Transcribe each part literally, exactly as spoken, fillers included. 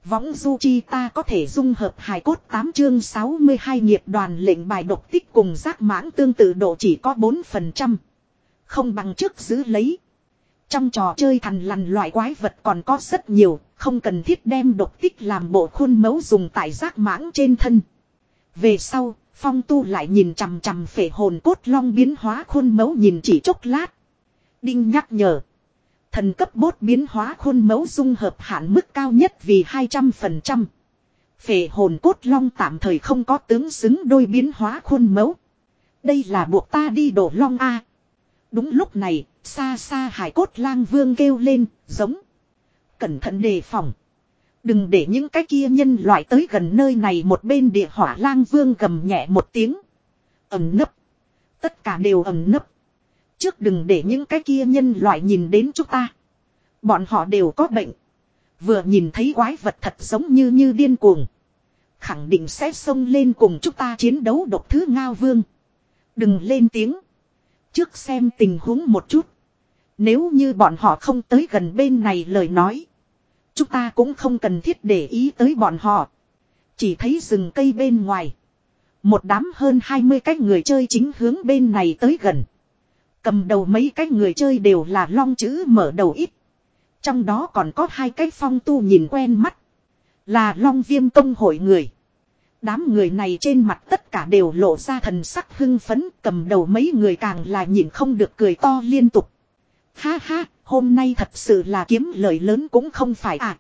Võng du chi ta có thể dung hợp hài cốt tám chương sáu mươi hai nghiệp đoàn lệnh bài độc tích cùng giác mãng tương tự độ chỉ có bốn phần trăm. Không bằng trước giữ lấy. Trong trò chơi thằn lằn loại quái vật còn có rất nhiều, không cần thiết đem độc tích làm bộ khuôn mẫu dùng tại giác mãng trên thân. Về sau, Phong Tu lại nhìn chằm chằm phệ hồn cốt long biến hóa khuôn mẫu nhìn chỉ chốc lát. Đinh nhắc nhở. Thần cấp bốt biến hóa khuôn mẫu dung hợp hạn mức cao nhất vì hai trăm phần trăm. Phệ hồn cốt long tạm thời không có tướng xứng đôi biến hóa khuôn mẫu. Đây là buộc ta đi đổ long A. Đúng lúc này, xa xa hải cốt lang vương kêu lên, giống. Cẩn thận đề phòng. Đừng để những cái kia nhân loại tới gần nơi này. Một bên địa hỏa lang vương gầm nhẹ một tiếng. Ẩm nấp. Tất cả đều ẩm nấp. Trước đừng để những cái kia nhân loại nhìn đến chúng ta. Bọn họ đều có bệnh. Vừa nhìn thấy quái vật thật giống như như điên cuồng. Khẳng định sẽ xông lên cùng chúng ta chiến đấu độc thứ ngao vương. Đừng lên tiếng. Trước xem tình huống một chút. Nếu như bọn họ không tới gần bên này lời nói. Chúng ta cũng không cần thiết để ý tới bọn họ. Chỉ thấy rừng cây bên ngoài. Một đám hơn hai mươi cái người chơi chính hướng bên này tới gần. Cầm đầu mấy cái người chơi đều là long chữ mở đầu ít. Trong đó còn có hai cái Phong Tu nhìn quen mắt. Là Long Viêm công hội người. Đám người này trên mặt tất cả đều lộ ra thần sắc hưng phấn. Cầm đầu mấy người càng là nhìn không được cười to liên tục. Ha ha, hôm nay thật sự là kiếm lời lớn cũng không phải à.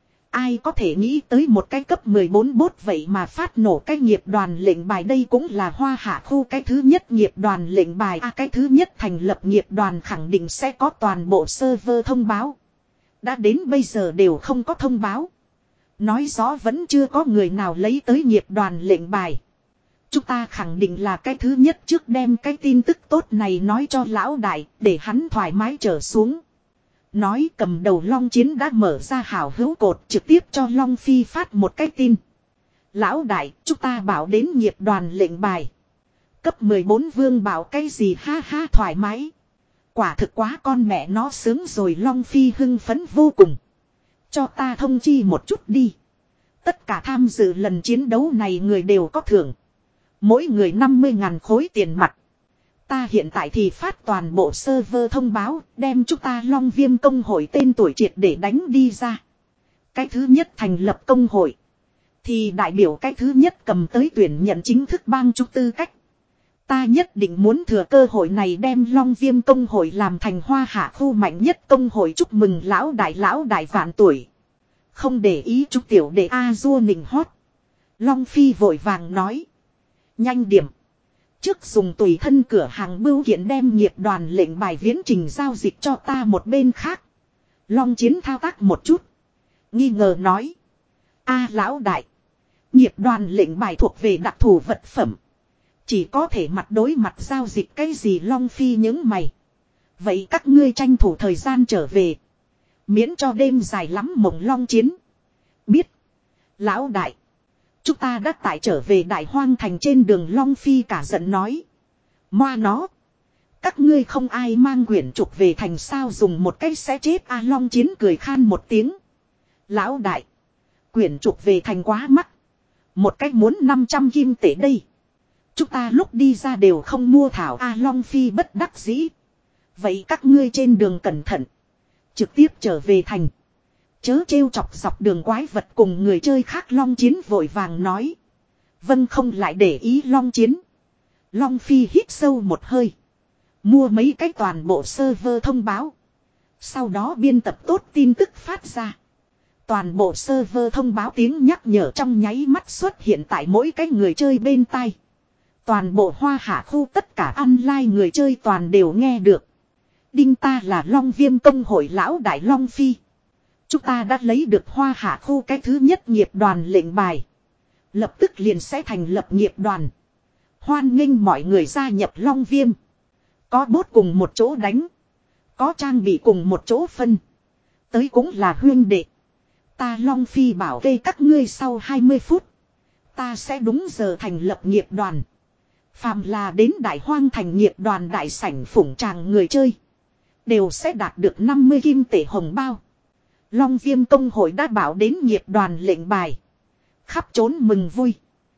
Ai có thể nghĩ tới một cái cấp mười bốn bốt vậy mà phát nổ cái nghiệp đoàn lệnh bài. Đây cũng là Hoa Hạ khu cái thứ nhất nghiệp đoàn lệnh bài. À, cái thứ nhất thành lập nghiệp đoàn khẳng định sẽ có toàn bộ server thông báo. Đã đến bây giờ đều không có thông báo. Nói rõ vẫn chưa có người nào lấy tới nghiệp đoàn lệnh bài. Chúng ta khẳng định là cái thứ nhất trước đem cái tin tức tốt này nói cho lão đại để hắn thoải mái trở xuống. Nói cầm đầu Long Chiến đã mở ra hảo hữu cột trực tiếp cho Long Phi phát một cái tin. Lão đại, chúng ta bảo đến nghiệp đoàn lệnh bài. Cấp mười bốn vương bảo cái gì ha ha thoải mái. Quả thực quá con mẹ nó sướng rồi. Long Phi hưng phấn vô cùng. Cho ta thông chi một chút đi. Tất cả tham dự lần chiến đấu này người đều có thưởng. Mỗi người năm mươi ngàn khối tiền mặt. Ta hiện tại thì phát toàn bộ server thông báo, đem chúng ta Long Viêm công hội tên tuổi triệt để đánh đi ra. Cái thứ nhất thành lập công hội. Thì đại biểu cái thứ nhất cầm tới tuyển nhận chính thức bang chủ tư cách. Ta nhất định muốn thừa cơ hội này đem Long Viêm công hội làm thành Hoa Hạ khu mạnh nhất công hội. Chúc mừng lão đại lão đại vạn tuổi. Không để ý chú tiểu đệ A dua nịnh hót. Long Phi vội vàng nói. Nhanh điểm. Trước dùng tùy thân cửa hàng bưu kiện đem nghiệp đoàn lệnh bài viễn trình giao dịch cho ta một bên khác. Long Chiến thao tác một chút. Nghi ngờ nói. A lão đại. Nghiệp đoàn lệnh bài thuộc về đặc thù vật phẩm. Chỉ có thể mặt đối mặt giao dịch cái gì. Long Phi những mày. Vậy các ngươi tranh thủ thời gian trở về. Miễn cho đêm dài lắm mộng. Long Chiến. Biết. Lão đại. Chúng ta đã tại trở về Đại Hoang Thành trên đường. Long Phi cả giận nói. Moa nó. Các ngươi không ai mang quyển trục về thành sao dùng một cách sẽ chết. A Long Chiến cười khan một tiếng. Lão đại. Quyển trục về thành quá mắc. Một cách muốn năm trăm kim tệ đây. Chúng ta lúc đi ra đều không mua thảo. A Long Phi bất đắc dĩ. Vậy các ngươi trên đường cẩn thận. Trực tiếp trở về thành. Chớ trêu chọc dọc đường quái vật cùng người chơi khác. Long Chiến vội vàng nói. Vâng không lại để ý Long Chiến. Long Phi hít sâu một hơi. Mua mấy cái toàn bộ server thông báo. Sau đó biên tập tốt tin tức phát ra. Toàn bộ server thông báo tiếng nhắc nhở trong nháy mắt xuất hiện tại mỗi cái người chơi bên tai. Toàn bộ Hoa Hạ khu tất cả online người chơi toàn đều nghe được. Đinh ta là Long Viêm công hội lão đại Long Phi. Chúng ta đã lấy được Hoa Hạ khu cái thứ nhất nghiệp đoàn lệnh bài. Lập tức liền sẽ thành lập nghiệp đoàn. Hoan nghênh mọi người gia nhập Long Viêm. Có bốt cùng một chỗ đánh. Có trang bị cùng một chỗ phân. Tới cũng là huyên đệ. Ta Long Phi bảo kê các ngươi sau hai mươi phút. Ta sẽ đúng giờ thành lập nghiệp đoàn. Phàm là đến Đại Hoang Thành nghiệp đoàn đại sảnh phủng tràng người chơi. Đều sẽ đạt được năm mươi kim tệ hồng bao. Long Viêm công hội đã bảo đến nghiệp đoàn lệnh bài. Khắp trốn mừng vui.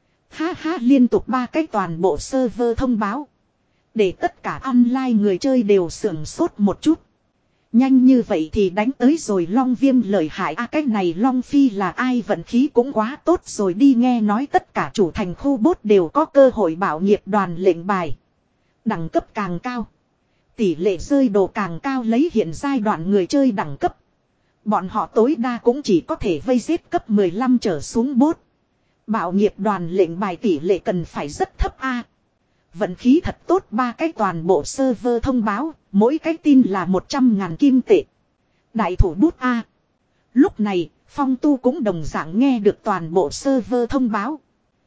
Ha ha, liên tục ba cái toàn bộ server thông báo. Để tất cả online người chơi đều sưởng sốt một chút. Nhanh như vậy thì đánh tới rồi. Long Viêm lợi hại a, à, cái này Long Phi là ai, vận khí cũng quá tốt rồi đi. Nghe nói tất cả chủ thành khu bốt đều có cơ hội bảo nghiệp đoàn lệnh bài. Đẳng cấp càng cao, tỷ lệ rơi đồ càng cao. Lấy hiện giai đoạn người chơi đẳng cấp, bọn họ tối đa cũng chỉ có thể vây giết cấp mười lăm trở xuống bốt. Bảo nghiệp đoàn lệnh bài tỷ lệ cần phải rất thấp a. Vận khí thật tốt, ba cái toàn bộ server thông báo, mỗi cái tin là một trăm ngàn kim tệ. Đại thủ bút a. Lúc này, Phong Tu cũng đồng dạng nghe được toàn bộ server thông báo.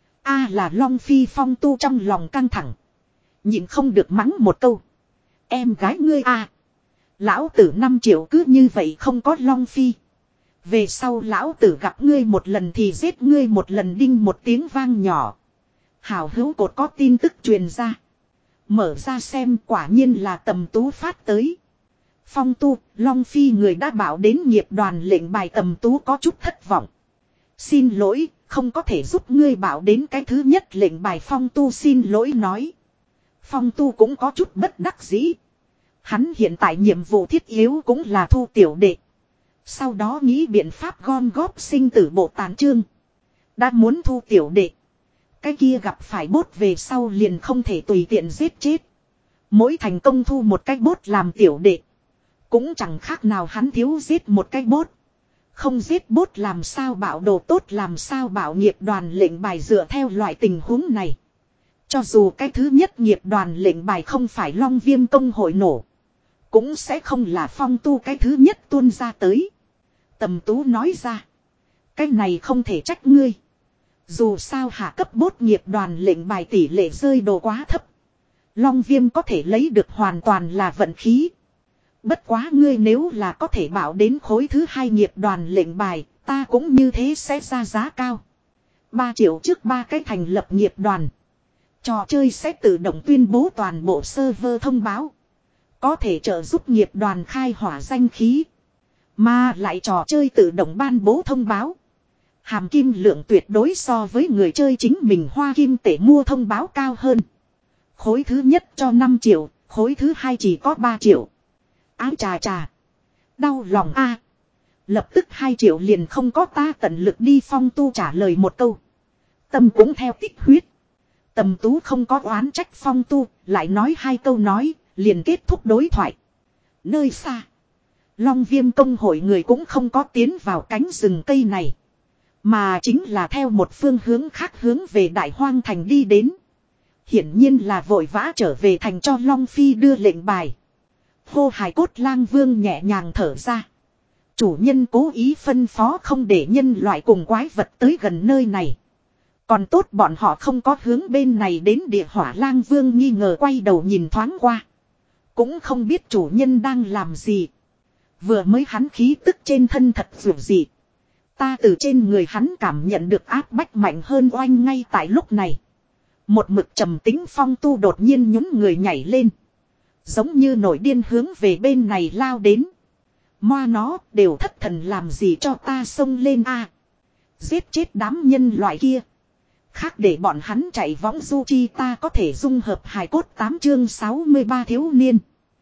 A là Long Phi. Phong Tu trong lòng căng thẳng, nhịn không được mắng một câu. Em gái ngươi a. Lão tử năm triệu cứ như vậy không có Long Phi. Về sau lão tử gặp ngươi một lần thì giết ngươi một lần. Đinh một tiếng vang nhỏ. Hảo hữu cột có tin tức truyền ra. Mở ra xem, quả nhiên là Tầm Tú phát tới. Phong Tu, Long Phi người đã bảo đến nghiệp đoàn lệnh bài. Tầm Tú có chút thất vọng. Xin lỗi, không có thể giúp ngươi bảo đến cái thứ nhất lệnh bài. Phong Tu xin lỗi nói. Phong Tu cũng có chút bất đắc dĩ. Hắn hiện tại nhiệm vụ thiết yếu cũng là thu tiểu đệ. Sau đó nghĩ biện pháp gom góp sinh tử bộ tàn chương. Đã muốn thu tiểu đệ, cái kia gặp phải bốt về sau liền không thể tùy tiện giết chết. Mỗi thành công thu một cái bốt làm tiểu đệ, cũng chẳng khác nào hắn thiếu giết một cái bốt. Không giết bốt làm sao bảo đồ tốt, làm sao bảo nghiệp đoàn lệnh bài. Dựa theo loại tình huống này, cho dù cái thứ nhất nghiệp đoàn lệnh bài không phải Long Viêm công hội nổ, cũng sẽ không là Phong Tu cái thứ nhất tuôn ra tới. Tầm Tú nói ra. Cái này không thể trách ngươi. Dù sao hạ cấp bốt nghiệp đoàn lệnh bài tỷ lệ rơi đồ quá thấp. Long Viêm có thể lấy được hoàn toàn là vận khí. Bất quá ngươi nếu là có thể bảo đến khối thứ hai nghiệp đoàn lệnh bài, ta cũng như thế sẽ ra giá cao. ba triệu trước ba cái thành lập nghiệp đoàn. Trò chơi sẽ tự động tuyên bố toàn bộ server thông báo. Có thể trợ giúp nghiệp đoàn khai hỏa danh khí. Mà lại trò chơi tự động ban bố thông báo. Hàm kim lượng tuyệt đối so với người chơi chính mình hoa kim tệ mua thông báo cao hơn. Khối thứ nhất cho năm triệu, khối thứ hai chỉ có ba triệu. Ái trà trà. Đau lòng a. Lập tức hai triệu liền không có, ta tận lực đi. Phong Tu trả lời một câu. Tâm cũng theo tích huyết. Tầm Tú không có oán trách Phong Tu, lại nói hai câu nói, liền kết thúc đối thoại. Nơi xa, Long Viêm công hội người cũng không có tiến vào cánh rừng cây này, mà chính là theo một phương hướng khác hướng về Đại Hoang Thành đi đến. Hiển nhiên là vội vã trở về thành cho Long Phi đưa lệnh bài. Hô Hải Cốt Lang Vương nhẹ nhàng thở ra. Chủ nhân cố ý phân phó không để nhân loại cùng quái vật tới gần nơi này. Còn tốt bọn họ không có hướng bên này đến. Địa Hỏa Lang Vương nghi ngờ quay đầu nhìn thoáng qua. Cũng không biết chủ nhân đang làm gì. Vừa mới hắn khí tức trên thân thật dù gì. Ta từ trên người hắn cảm nhận được áp bách mạnh hơn oanh. Ngay tại lúc này, một mực trầm tính Phong Tu đột nhiên nhún người nhảy lên, giống như nổi điên hướng về bên này lao đến. Moa nó, đều thất thần làm gì cho ta xông lên a. Giết chết đám nhân loại kia. Khác để bọn hắn chạy võng du chi, ta có thể dung hợp hài cốt. Tám chương sáu mươi ba thiếu niên.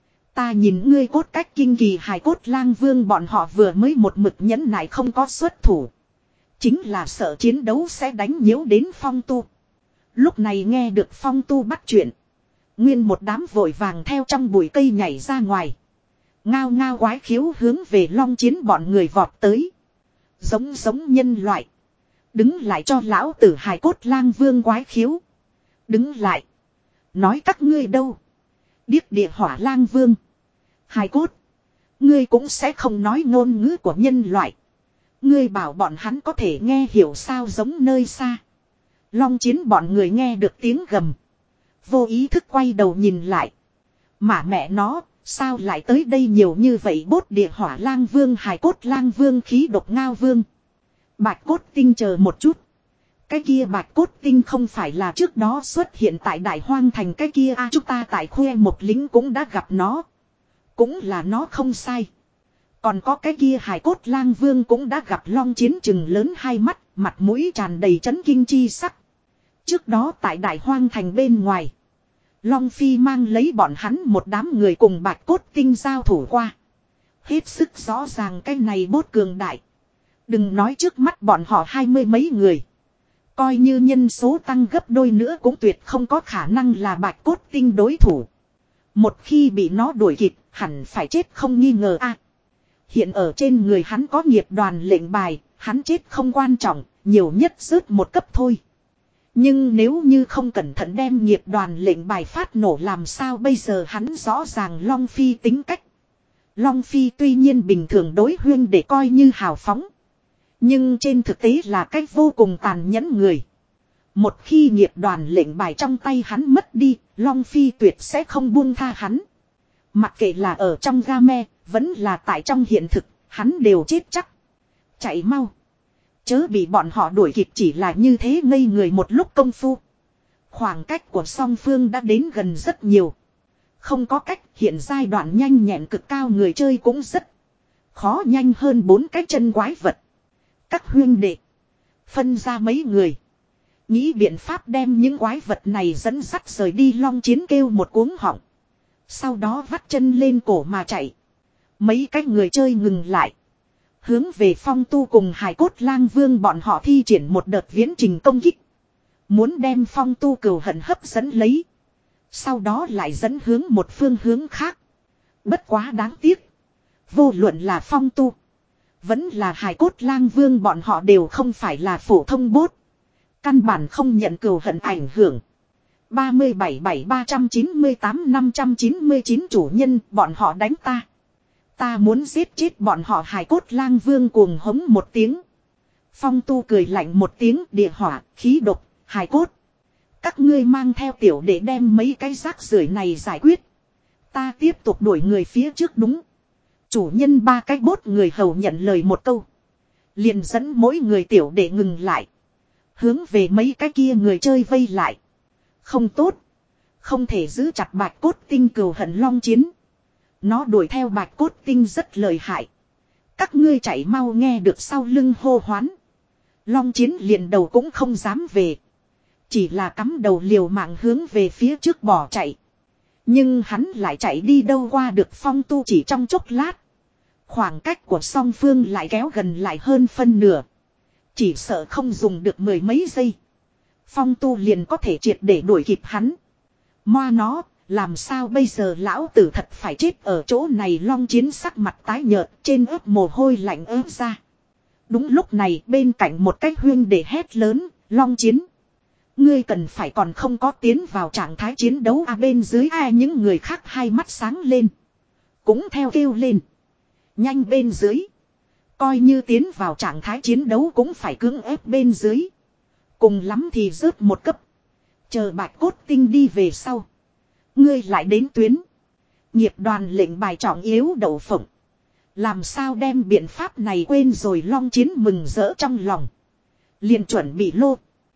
Ta nhìn ngươi cốt cách kinh kỳ. Hài Cốt Lang Vương bọn họ vừa mới một mực nhẫn nại không có xuất thủ, chính là sợ chiến đấu sẽ đánh nhiễu đến Phong Tu. Lúc này nghe được Phong Tu bắt chuyện, nguyên một đám vội vàng theo trong bụi cây nhảy ra ngoài. Ngao ngao quái khiếu hướng về Long Chiến bọn người vọt tới. Giống giống nhân loại, đứng lại cho lão tử. Hài Cốt Lang Vương quái khiếu. Đứng lại. Nói các ngươi đâu. Điếc Địa Hỏa Lang Vương. Hài Cốt, ngươi cũng sẽ không nói ngôn ngữ của nhân loại. Ngươi bảo bọn hắn có thể nghe hiểu sao? Giống nơi xa, Long Chiến bọn người nghe được tiếng gầm, vô ý thức quay đầu nhìn lại. Mà mẹ nó, sao lại tới đây nhiều như vậy bốt? Địa Hỏa Lang Vương, Hài Cốt Lang Vương, Khí Độc Ngao Vương. Bạch Cốt Tinh chờ một chút. Cái kia Bạch Cốt Tinh không phải là trước đó xuất hiện tại Đại Hoang Thành cái kia à? Chúng ta tại Khuê một lính cũng đã gặp nó. Cũng là nó không sai. Còn có cái kia hài cốt lang vương cũng đã gặp Long Chiến chừng lớn hai mắt, mặt mũi tràn đầy chấn kinh chi sắc. Trước đó tại Đại Hoang Thành bên ngoài, Long Phi mang lấy bọn hắn một đám người cùng Bạch Cốt Tinh giao thủ qua. Hết sức rõ ràng cái này bốt cường đại. Đừng nói trước mắt bọn họ hai mươi mấy người. Coi như nhân số tăng gấp đôi nữa cũng tuyệt không có khả năng là Bạch Cốt Tinh đối thủ. Một khi bị nó đuổi kịp, hẳn phải chết không nghi ngờ a. Hiện ở trên người hắn có nghiệp đoàn lệnh bài, hắn chết không quan trọng, nhiều nhất rớt một cấp thôi. Nhưng nếu như không cẩn thận đem nghiệp đoàn lệnh bài phát nổ làm sao bây giờ, hắn rõ ràng Long Phi tính cách. Long Phi tuy nhiên bình thường đối huyên để coi như hào phóng. Nhưng trên thực tế là cách vô cùng tàn nhẫn người. Một khi nghiệp đoàn lệnh bài trong tay hắn mất đi, Long Phi tuyệt sẽ không buông tha hắn. Mặc kệ là ở trong game, vẫn là tại trong hiện thực, hắn đều chết chắc. Chạy mau. Chớ bị bọn họ đuổi kịp, chỉ là như thế ngây người một lúc công phu. Khoảng cách của song phương đã đến gần rất nhiều. Không có cách, hiện giai đoạn nhanh nhẹn cực cao người chơi cũng rất khó, nhanh hơn bốn cái chân quái vật. Các huyên đệ phân ra mấy người, nghĩ biện pháp đem những quái vật này dẫn dắt rời đi. Long Chiến kêu một cuống họng, sau đó vắt chân lên cổ mà chạy. Mấy cái người chơi ngừng lại, hướng về Phong Tu cùng Hải Cốt Lang Vương bọn họ thi triển một đợt viễn trình công kích, muốn đem Phong Tu cừu hận hấp dẫn lấy, sau đó lại dẫn hướng một phương hướng khác. Bất quá đáng tiếc, vô luận là Phong Tu vẫn là Hải Cốt Lang Vương bọn họ đều không phải là phổ thông bốt, căn bản không nhận cừu hận ảnh hưởng. ba mươi bảy bảy ba trăm chín mươi tám năm trăm chín mươi chín chủ nhân, bọn họ đánh ta, ta muốn giết chết bọn họ. Hải Cốt Lang Vương cuồng hống một tiếng. Phong Tu cười lạnh một tiếng, địa hỏa, khí độc, hài cốt. Các ngươi mang theo tiểu để đem mấy cái rác rưởi này giải quyết. Ta tiếp tục đuổi người phía trước. Đúng. Chủ nhân ba cái bốt người hầu nhận lời một câu, liền dẫn mỗi người tiểu để ngừng lại, hướng về mấy cái kia người chơi vây lại. Không tốt, không thể giữ chặt Bạch Cốt Tinh cừu hận Long Chiến. Nó đuổi theo Bạch Cốt Tinh rất lợi hại. Các ngươi chạy mau. Nghe được sau lưng hô hoán, Long Chiến liền đầu cũng không dám về, chỉ là cắm đầu liều mạng hướng về phía trước bỏ chạy. Nhưng hắn lại chạy đi đâu qua được Phong Tu. Chỉ trong chốc lát, khoảng cách của song phương lại kéo gần lại hơn phân nửa. Chỉ sợ không dùng được mười mấy giây, Phong Tu liền có thể triệt để đuổi kịp hắn. Moa nó, làm sao bây giờ, lão tử thật phải chết ở chỗ này. Long Chiến sắc mặt tái nhợt, trên ướp mồ hôi lạnh ướp ra. Đúng lúc này bên cạnh một cái huyên để hét lớn, Long Chiến, ngươi cần phải còn không có tiến vào trạng thái chiến đấu à? Bên dưới ai những người khác hai mắt sáng lên, cũng theo kêu lên. Nhanh bên dưới, coi như tiến vào trạng thái chiến đấu cũng phải cưỡng ép bên dưới, cùng lắm thì rớt một cấp, chờ Bạch Cốt Tinh đi về sau, ngươi lại đến tuyến. Nghiệp đoàn lệnh bài trọng yếu đậu phộng, làm sao đem biện pháp này quên rồi. Long Chiến mừng rỡ trong lòng, liền chuẩn bị lô.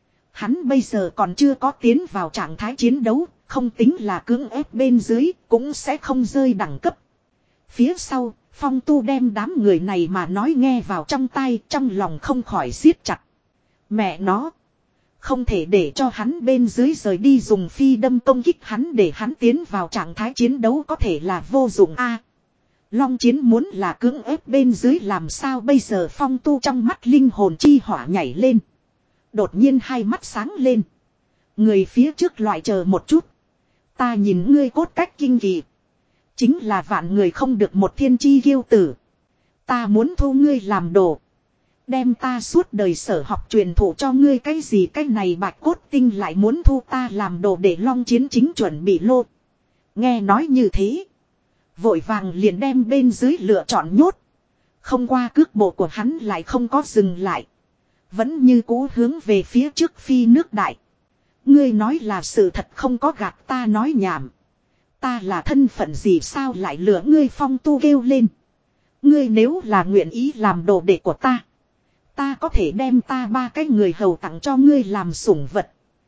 Hắn bây giờ còn chưa có tiến vào trạng thái chiến đấu, không tính là cưỡng ép bên dưới, cũng sẽ không rơi đẳng cấp. Phía sau, Phong Tu đem đám người này mà nói nghe vào trong tai, trong lòng không khỏi siết chặt. Mẹ nó, không thể để cho hắn bên dưới rời đi dùng phi đâm công kích hắn để hắn tiến vào trạng thái chiến đấu có thể là vô dụng a. Long Chiến muốn là cưỡng ép bên dưới làm sao bây giờ. Phong Tu trong mắt linh hồn chi hỏa nhảy lên, đột nhiên hai mắt sáng lên. Người phía trước loại chờ một chút, ta nhìn ngươi cốt cách kinh kỳ, chính là vạn người không được một thiên chi kiêu tử. Ta muốn thu ngươi làm đồ, đem ta suốt đời sở học truyền thụ cho ngươi. Cái gì cái này Bạch Cốt Tinh lại muốn thu ta làm đồ để Long Chiến chính chuẩn bị lô. Nghe nói như thế, vội vàng liền đem bên dưới lựa chọn nhốt. Không qua cước bộ của hắn lại không có dừng lại, vẫn như cũ hướng về phía trước phi nước đại. Ngươi nói là sự thật không có gạt ta nói nhảm. Ta là thân phận gì sao lại lừa ngươi? Phong Tu kêu lên. Ngươi nếu là nguyện ý làm đồ đệ của ta, ta có thể đem ta ba cái người hầu tặng cho ngươi làm sủng vật.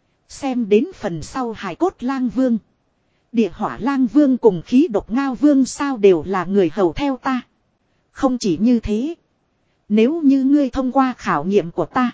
Xem đến phần sau Hải Cốt Lang Vương, Địa Hỏa Lang Vương cùng Khí Độc Ngao Vương sao đều là người hầu theo ta. Không chỉ như thế. Nếu như ngươi thông qua khảo nghiệm của ta.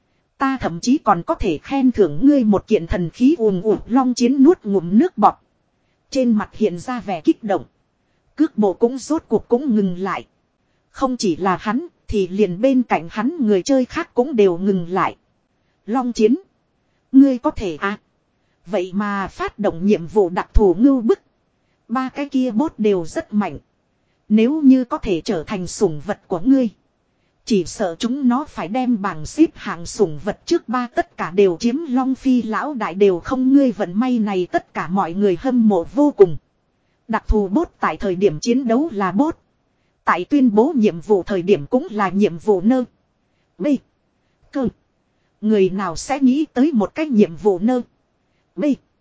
Ta thậm chí còn có thể khen thưởng ngươi một kiện thần khí ùm ùm. Long Chiến nuốt ngụm nước bọt. Trên mặt hiện ra vẻ kích động. Cước bộ cũng rốt cuộc cũng ngừng lại. Không chỉ là hắn, thì liền bên cạnh hắn người chơi khác cũng đều ngừng lại. Long Chiến. Ngươi có thể à. Vậy mà phát động nhiệm vụ đặc thù ngưu bức. Ba cái kia bốt đều rất mạnh. Nếu như có thể trở thành sủng vật của ngươi. Chỉ sợ chúng nó phải đem bảng xếp hạng sủng vật trước ba tất cả đều chiếm Long Phi lão đại đều không. Ngươi vận may này tất cả mọi người hâm mộ vô cùng. Đặc thù bốt tại thời điểm chiến đấu là bốt. Tại tuyên bố nhiệm vụ thời điểm cũng là nhiệm vụ nơ. B. Cơ. Người nào sẽ nghĩ tới một cái nhiệm vụ nơ. B.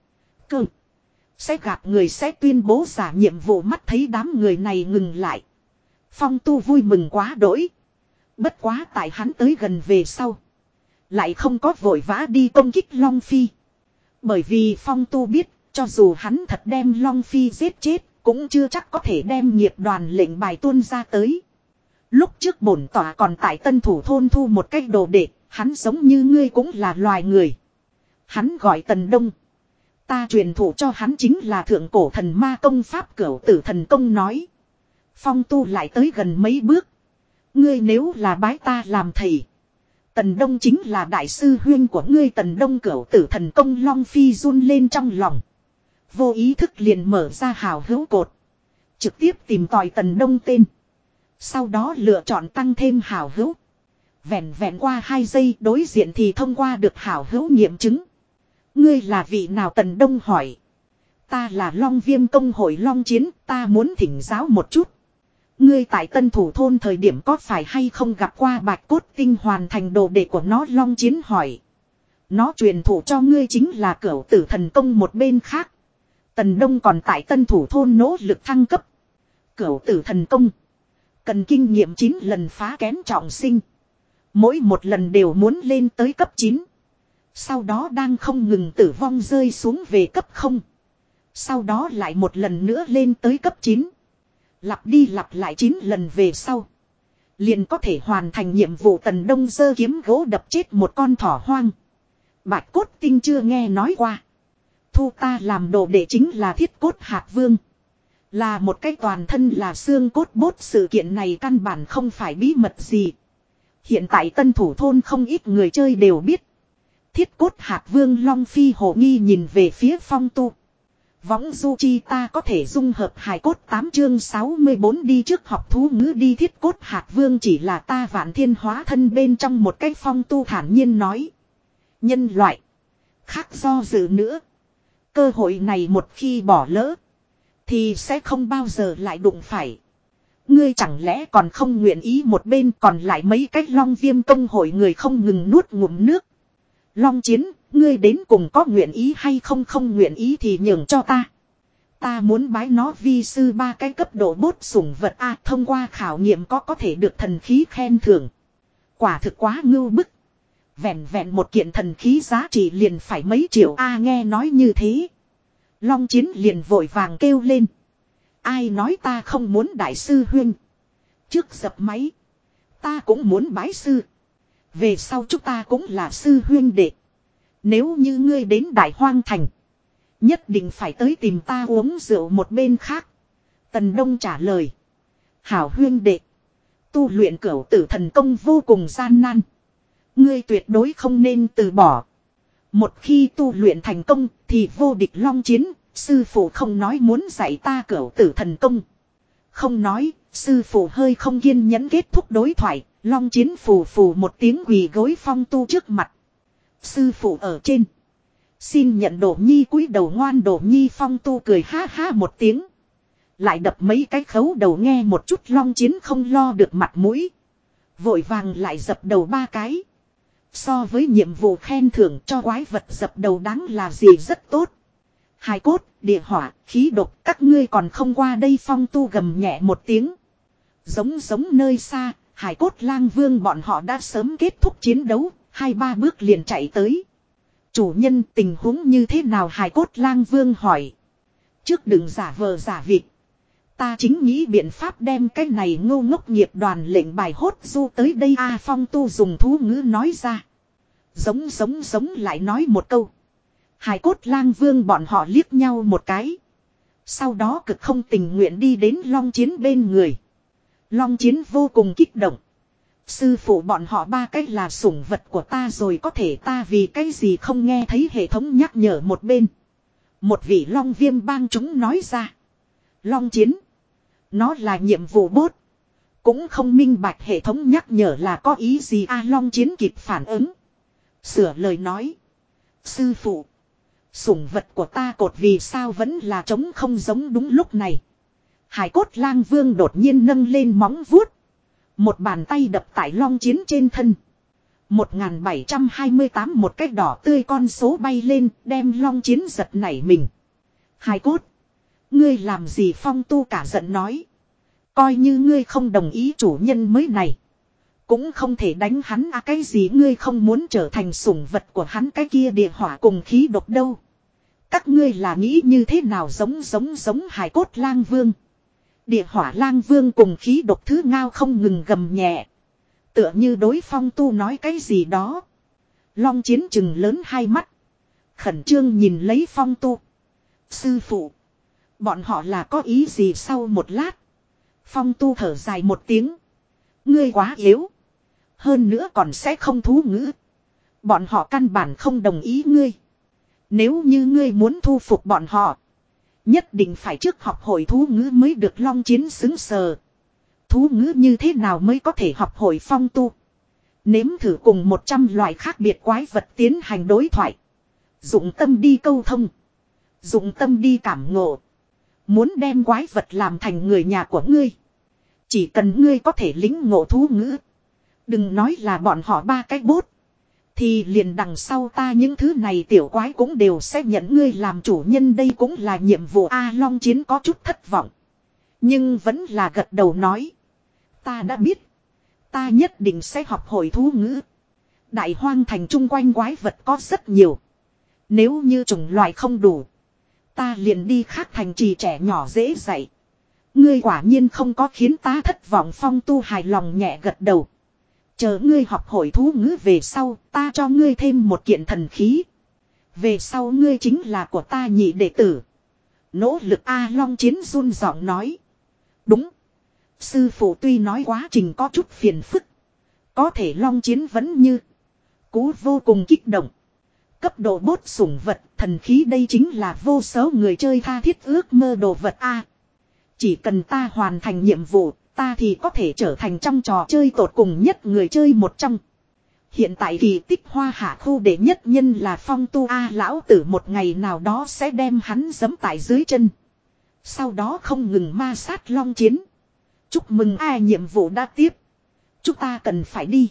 Cơ. Sẽ gặp người sẽ tuyên bố giả nhiệm vụ. Mắt thấy đám người này ngừng lại. Phong Tu vui mừng quá đỗi. Bất quá tại hắn tới gần về sau. Lại không có vội vã đi công kích Long Phi. Bởi vì Phong Tu biết. Cho dù hắn thật đem Long Phi giết chết. Cũng chưa chắc có thể đem nghiệp đoàn lệnh bài tuôn ra tới. Lúc trước bổn tỏa còn tại Tân Thủ thôn thu một cách đồ đệ. Hắn giống như ngươi cũng là loài người. Hắn gọi Tần Đông. Ta truyền thụ cho hắn chính là thượng cổ thần ma công pháp cửu tử thần công nói. Phong Tu lại tới gần mấy bước. Ngươi nếu là bái ta làm thầy. Tần Đông chính là đại sư huyên của ngươi. Tần Đông cửu tử thần công. Long Phi run lên trong lòng. Vô ý thức liền mở ra hào hữu cột. Trực tiếp tìm tòi Tần Đông tên. Sau đó lựa chọn tăng thêm hào hữu. Vẹn vẹn qua hai giây đối diện thì thông qua được hào hữu nghiệm chứng. Ngươi là vị nào? Tần Đông hỏi. Ta là Long Viêm công hội Long Chiến. Ta muốn thỉnh giáo một chút. Ngươi tại Tân Thủ thôn thời điểm có phải hay không gặp qua Bạch Cốt Tinh hoàn thành đồ đệ của nó? Long Chiến hỏi. Nó truyền thụ cho ngươi chính là cửu tử thần công. Một bên khác. Tần Đông còn tại Tân Thủ thôn nỗ lực thăng cấp. Cửu tử thần công. Cần kinh nghiệm chín lần phá kén trọng sinh. Mỗi một lần đều muốn lên tới cấp chín. Sau đó đang không ngừng tử vong rơi xuống về cấp không. Sau đó lại một lần nữa lên tới cấp chín. Lặp đi lặp lại chín lần về sau. Liền có thể hoàn thành nhiệm vụ. Tần Đông giơ kiếm gỗ đập chết một con thỏ hoang. Bạch Cốt Tinh chưa nghe nói qua. Thu ta làm đồ đệ chính là Thiết Cốt Hạc Vương. Là một cái toàn thân là xương cốt bốt. Sự kiện này căn bản không phải bí mật gì. Hiện tại Tân Thủ thôn không ít người chơi đều biết. Thiết Cốt Hạc Vương. Long Phi hồ nghi nhìn về phía Phong Tu. Võng du chi ta có thể dung hợp hài cốt. Tám chương sáu mươi bốn đi trước học thú ngữ đi. Thiết Cốt Hạc Vương chỉ là ta vạn thiên hóa thân bên trong một cái. Phong Tu thản nhiên nói. Nhân loại. Khác do dự nữa. Cơ hội này một khi bỏ lỡ. Thì sẽ không bao giờ lại đụng phải. Ngươi chẳng lẽ còn không nguyện ý? Một bên còn lại mấy cái Long Viêm công hội người không ngừng nuốt ngụm nước. Long Chiến, ngươi đến cùng có nguyện ý hay không? Không nguyện ý thì nhường cho ta. Ta muốn bái nó vi sư. Ba cái cấp độ bốt sủng vật A. Thông qua khảo nghiệm có có thể được thần khí khen thưởng. Quả thực quá ngưu bức. Vẹn vẹn một kiện thần khí giá trị liền phải mấy triệu A. Nghe nói như thế. Long Chiến liền vội vàng kêu lên. Ai nói ta không muốn đại sư huynh. Trước dập máy. Ta cũng muốn bái sư. Về sau chúng ta cũng là sư huynh đệ. Nếu như ngươi đến Đại Hoang Thành. Nhất định phải tới tìm ta uống rượu. Một bên khác. Tần Đông trả lời. Hảo huynh đệ. Tu luyện cửu tử thần công vô cùng gian nan. Ngươi tuyệt đối không nên từ bỏ. Một khi tu luyện thành công thì vô địch. Long Chiến. Sư phụ không nói muốn dạy ta cửu tử thần công. Không nói. Sư phụ hơi không kiên nhẫn kết thúc đối thoại. Long Chiến phù phù một tiếng quỳ gối Phong Tu trước mặt. Sư phụ ở trên. Xin nhận Đổ Nhi cúi đầu. Ngoan Đổ Nhi. Phong Tu cười ha ha một tiếng. Lại đập mấy cái khấu đầu. Nghe một chút Long Chiến không lo được mặt mũi. Vội vàng lại dập đầu ba cái. So với nhiệm vụ khen thưởng cho quái vật dập đầu đáng là gì rất tốt. Hài cốt, địa hỏa, khí độc, các ngươi còn không qua đây. Phong Tu gầm nhẹ một tiếng. Giống giống nơi xa, Hải Cốt Lang Vương bọn họ đã sớm kết thúc chiến đấu, hai ba bước liền chạy tới. Chủ nhân, tình huống như thế nào? Hải Cốt Lang Vương hỏi. Trước đừng giả vờ giả vịt. Ta chính nghĩ biện pháp đem cái này ngô ngốc nghiệp đoàn lệnh bài hốt du tới đây a Phong Tu dùng thú ngữ nói ra. Giống giống giống lại nói một câu. Hải cốt lang vương bọn họ liếc nhau một cái. Sau đó cực không tình nguyện đi đến Long Chiến bên người. Long Chiến vô cùng kích động. Sư phụ bọn họ ba cái là sủng vật của ta rồi có thể ta vì cái gì không nghe thấy hệ thống nhắc nhở một bên. Một vị Long Viêm bang chúng nói ra. Long Chiến. Nó là nhiệm vụ bốt. Cũng không minh bạch hệ thống nhắc nhở là có ý gì a Long Chiến kịp phản ứng. Sửa lời nói. Sư phụ. Sủng vật của ta cột vì sao vẫn là trống không giống đúng lúc này. Hải cốt lang vương đột nhiên nâng lên móng vuốt. Một bàn tay đập tại Long Chiến trên thân. một nghìn bảy trăm hai mươi tám một cái đỏ tươi con số bay lên đem Long Chiến giật nảy mình. Hải cốt. Ngươi làm gì Phong Tu cả giận nói. Coi như ngươi không đồng ý chủ nhân mới này. Cũng không thể đánh hắn à cái gì ngươi không muốn trở thành sủng vật của hắn cái kia địa hỏa cùng khí độc đâu. Các ngươi là nghĩ như thế nào giống giống giống hải cốt lang vương. Địa hỏa lang vương cùng khí độc thứ ngao không ngừng gầm nhẹ. Tựa như đối Phong Tu nói cái gì đó. Long Chiến chừng lớn hai mắt. Khẩn trương nhìn lấy Phong Tu. Sư phụ. Bọn họ là có ý gì sau một lát. Phong Tu thở dài một tiếng. Ngươi quá yếu. Hơn nữa còn sẽ không thú ngữ. Bọn họ căn bản không đồng ý ngươi. Nếu như ngươi muốn thu phục bọn họ. Nhất định phải trước học hội thú ngữ mới được Long Chiến xứng sờ. Thú ngữ như thế nào mới có thể học hội Phong Tu. Nếm thử cùng một trăm loại khác biệt quái vật tiến hành đối thoại. Dụng tâm đi câu thông. Dụng tâm đi cảm ngộ. Muốn đem quái vật làm thành người nhà của ngươi. Chỉ cần ngươi có thể lĩnh ngộ thú ngữ. Đừng nói là bọn họ ba cái bốt. Thì liền đằng sau ta những thứ này tiểu quái cũng đều sẽ nhận ngươi làm chủ nhân đây cũng là nhiệm vụ A Long Chiến có chút thất vọng. Nhưng vẫn là gật đầu nói. Ta đã biết. Ta nhất định sẽ học hội thú ngữ. Đại hoang thành chung quanh quái vật có rất nhiều. Nếu như chủng loại không đủ. Ta liền đi khác thành trì trẻ nhỏ dễ dạy. Ngươi quả nhiên không có khiến ta thất vọng Phong Tu hài lòng nhẹ gật đầu. Chờ ngươi học hội thú ngữ về sau, ta cho ngươi thêm một kiện thần khí. Về sau ngươi chính là của ta nhị đệ tử. Nỗ lực A Long Chiến run giọng nói. Đúng. Sư phụ tuy nói quá trình có chút phiền phức. Có thể Long Chiến vẫn như. Cú vô cùng kích động. Cấp độ bốt sủng vật, thần khí đây chính là vô số người chơi tha thiết ước mơ đồ vật A. Chỉ cần ta hoàn thành nhiệm vụ. Ta thì có thể trở thành trong trò chơi tột cùng nhất người chơi một trong. Hiện tại kỳ tích hoa hạ khu đệ nhất nhân là Phong Tu A lão tử một ngày nào đó sẽ đem hắn giẫm tại dưới chân. Sau đó không ngừng ma sát Long Chiến. Chúc mừng A nhiệm vụ đã tiếp. Chúng ta cần phải đi.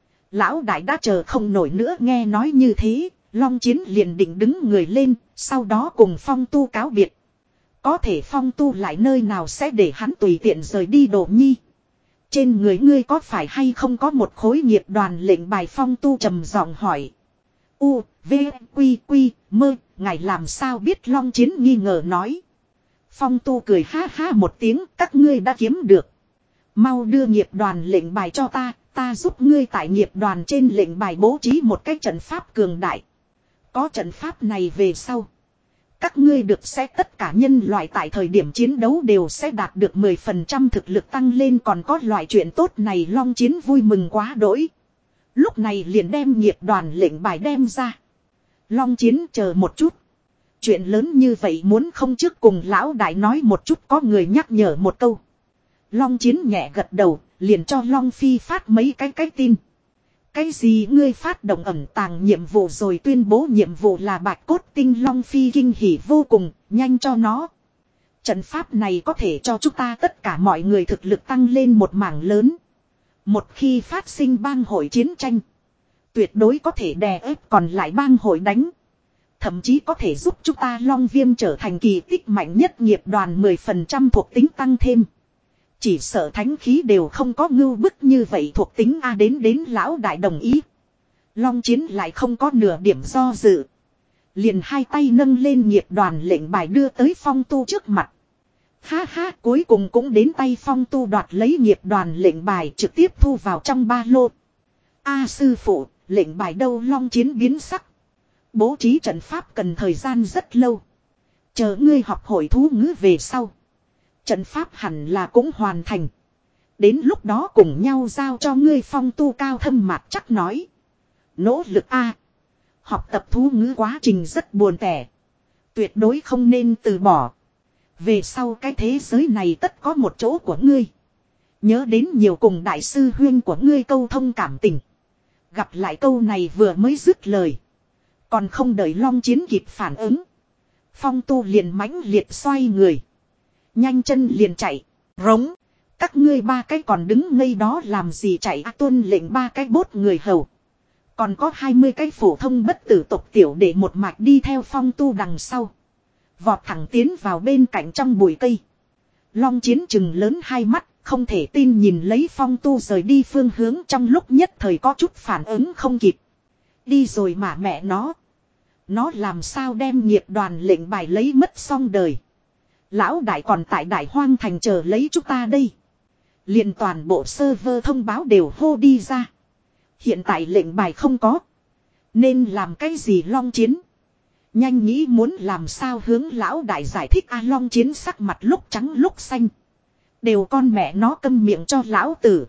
Lão đại đã chờ không nổi nữa nghe nói như thế. Long Chiến liền định đứng người lên. Sau đó cùng Phong Tu cáo biệt. Có thể Phong Tu lại nơi nào sẽ để hắn tùy tiện rời đi Đỗ Nhi. Trên người ngươi có phải hay không có một khối nghiệp đoàn lệnh bài Phong Tu trầm giọng hỏi. U, V, Quy, Quy, mơ, ngài làm sao biết Long Chiến nghi ngờ nói. Phong Tu cười ha ha một tiếng các ngươi đã kiếm được. Mau đưa nghiệp đoàn lệnh bài cho ta, ta giúp ngươi tại nghiệp đoàn trên lệnh bài bố trí một cái trận pháp cường đại. Có trận pháp này về sau. Các ngươi được sẽ tất cả nhân loại tại thời điểm chiến đấu đều sẽ đạt được mười phần trăm thực lực tăng lên còn có loại chuyện tốt này Long Chiến vui mừng quá đỗi. Lúc này liền đem nghiệp đoàn lệnh bài đem ra. Long Chiến chờ một chút. Chuyện lớn như vậy muốn không trước cùng lão đại nói một chút có người nhắc nhở một câu. Long Chiến nhẹ gật đầu liền cho Long Phi phát mấy cái cái tin. Cái gì ngươi phát động ẩn tàng nhiệm vụ rồi tuyên bố nhiệm vụ là bạch cốt tinh Long Phi kinh hỉ vô cùng, nhanh cho nó. Trận pháp này có thể cho chúng ta tất cả mọi người thực lực tăng lên một mảng lớn. Một khi phát sinh bang hội chiến tranh, tuyệt đối có thể đè ép còn lại bang hội đánh. Thậm chí có thể giúp chúng ta Long Viêm trở thành kỳ tích mạnh nhất nghiệp đoàn mười phần trăm thuộc tính tăng thêm. Chỉ sợ thánh khí đều không có ngưu bức như vậy thuộc tính A đến đến lão đại đồng ý. Long Chiến lại không có nửa điểm do dự. Liền hai tay nâng lên nghiệp đoàn lệnh bài đưa tới Phong Tu trước mặt. Ha ha, cuối cùng cũng đến tay Phong Tu đoạt lấy nghiệp đoàn lệnh bài trực tiếp thu vào trong ba lô. A sư phụ, lệnh bài đâu? Long Chiến biến sắc. Bố trí trận pháp cần thời gian rất lâu. Chờ ngươi học hội thú ngữ về sau. Trận pháp hẳn là cũng hoàn thành. Đến lúc đó cùng nhau giao cho ngươi. Phong Tu cao thâm mạc chắc nói. Nỗ lực a. Học tập thú ngữ quá trình rất buồn tẻ. Tuyệt đối không nên từ bỏ. Về sau cái thế giới này tất có một chỗ của ngươi. Nhớ đến nhiều cùng đại sư huyên của ngươi câu thông cảm tình. Gặp lại câu này vừa mới dứt lời. Còn không đợi Long Chiến kịp phản ứng. Phong Tu liền mãnh liệt xoay người. Nhanh chân liền chạy. Rống. Các ngươi ba cái còn đứng ngây đó làm gì chạy? À, tuân lệnh ba cái bốt người hầu. Còn có hai mươi cái phổ thông bất tử tộc tiểu để một mạch đi theo Phong Tu đằng sau. Vọt thẳng tiến vào bên cạnh trong bụi cây. Long Chiến chừng lớn hai mắt. Không thể tin nhìn lấy Phong Tu rời đi phương hướng, trong lúc nhất thời có chút phản ứng không kịp. Đi rồi mà mẹ nó. Nó làm sao đem nghiệp đoàn lệnh bài lấy mất xong đời. Lão đại còn tại Đại Hoang Thành chờ lấy chúng ta đây. Liền toàn bộ server thông báo đều hô đi ra. Hiện tại lệnh bài không có. Nên làm cái gì? Long Chiến nhanh nghĩ muốn làm sao hướng lão đại giải thích. A Long Chiến sắc mặt lúc trắng lúc xanh. Đều con mẹ nó câm miệng cho lão tử.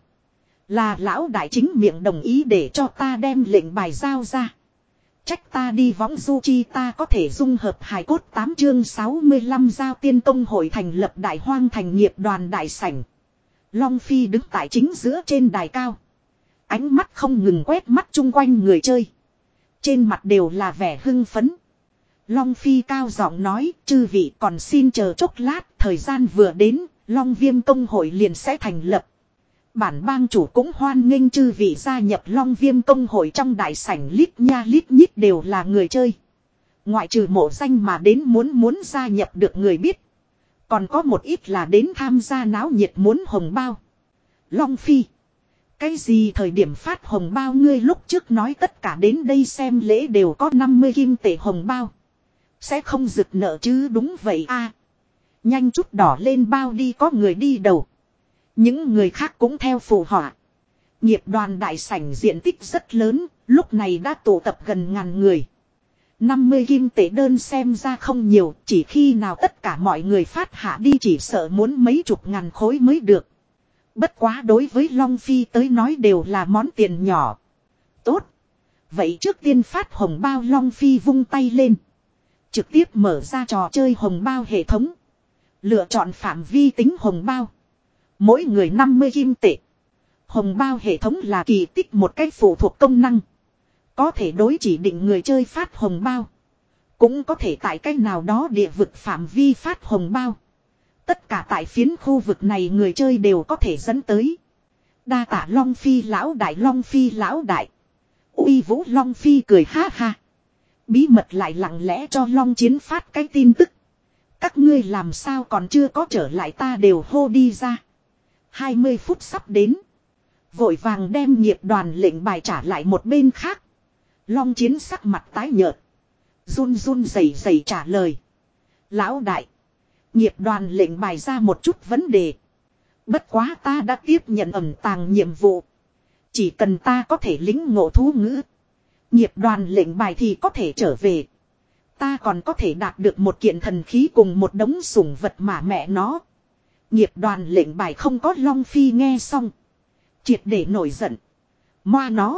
Là lão đại chính miệng đồng ý để cho ta đem lệnh bài giao ra. Trách ta đi võng du chi, ta có thể dung hợp hài cốt. Tám chương sáu mươi lăm giao tiên công hội thành lập. Đại Hoang Thành nghiệp đoàn đại sảnh. Long Phi đứng tại chính giữa trên đài cao. Ánh mắt không ngừng quét mắt chung quanh người chơi. Trên mặt đều là vẻ hưng phấn. Long Phi cao giọng nói, chư vị còn xin chờ chốc lát, thời gian vừa đến, Long Viêm công hội liền sẽ thành lập. Bản bang chủ cũng hoan nghênh chư vị gia nhập Long Viêm công hội. Trong đại sảnh lít nha lít nhít đều là người chơi. Ngoại trừ mộ danh mà đến muốn muốn gia nhập được người biết. Còn có một ít là đến tham gia náo nhiệt muốn hồng bao. Long Phi, cái gì thời điểm phát hồng bao? Ngươi lúc trước nói tất cả đến đây xem lễ đều có năm mươi kim tệ hồng bao. Sẽ không rực nợ chứ? Đúng vậy a. Nhanh chút đỏ lên bao đi. Có người đi đầu. Những người khác cũng theo phụ họa. Nghiệp đoàn đại sảnh diện tích rất lớn, lúc này đã tụ tập gần ngàn người. năm mươi kim tệ đơn xem ra không nhiều, chỉ khi nào tất cả mọi người phát hạ đi chỉ sợ muốn mấy chục ngàn khối mới được. Bất quá đối với Long Phi tới nói đều là món tiền nhỏ. Tốt. Vậy trước tiên phát hồng bao. Long Phi vung tay lên. Trực tiếp mở ra trò chơi hồng bao hệ thống. Lựa chọn phạm vi tính hồng bao. Mỗi người năm mươi kim tệ. Hồng bao hệ thống là kỳ tích một cách phụ thuộc công năng. Có thể đối chỉ định người chơi phát hồng bao. Cũng có thể tại cách nào đó địa vực phạm vi phát hồng bao. Tất cả tại phiến khu vực này người chơi đều có thể dẫn tới. Đa tạ Long Phi lão đại. Long Phi lão đại. Uy vũ Long Phi cười ha ha. Bí mật lại lặng lẽ cho Long Chiến phát cái tin tức. Các ngươi làm sao còn chưa có trở lại? Ta đều hô đi ra. hai mươi phút sắp đến. Vội vàng đem nghiệp đoàn lệnh bài trả lại một bên khác. Long Chiến sắc mặt tái nhợt. Run run rẩy rẩy trả lời. Lão đại. Nghiệp đoàn lệnh bài ra một chút vấn đề. Bất quá ta đã tiếp nhận ẩn tàng nhiệm vụ. Chỉ cần ta có thể lĩnh ngộ thú ngữ. Nghiệp đoàn lệnh bài thì có thể trở về. Ta còn có thể đạt được một kiện thần khí cùng một đống sủng vật mà mẹ nó. Nghiệp đoàn lệnh bài không có. Long Phi nghe xong. Triệt để nổi giận. Moa nó.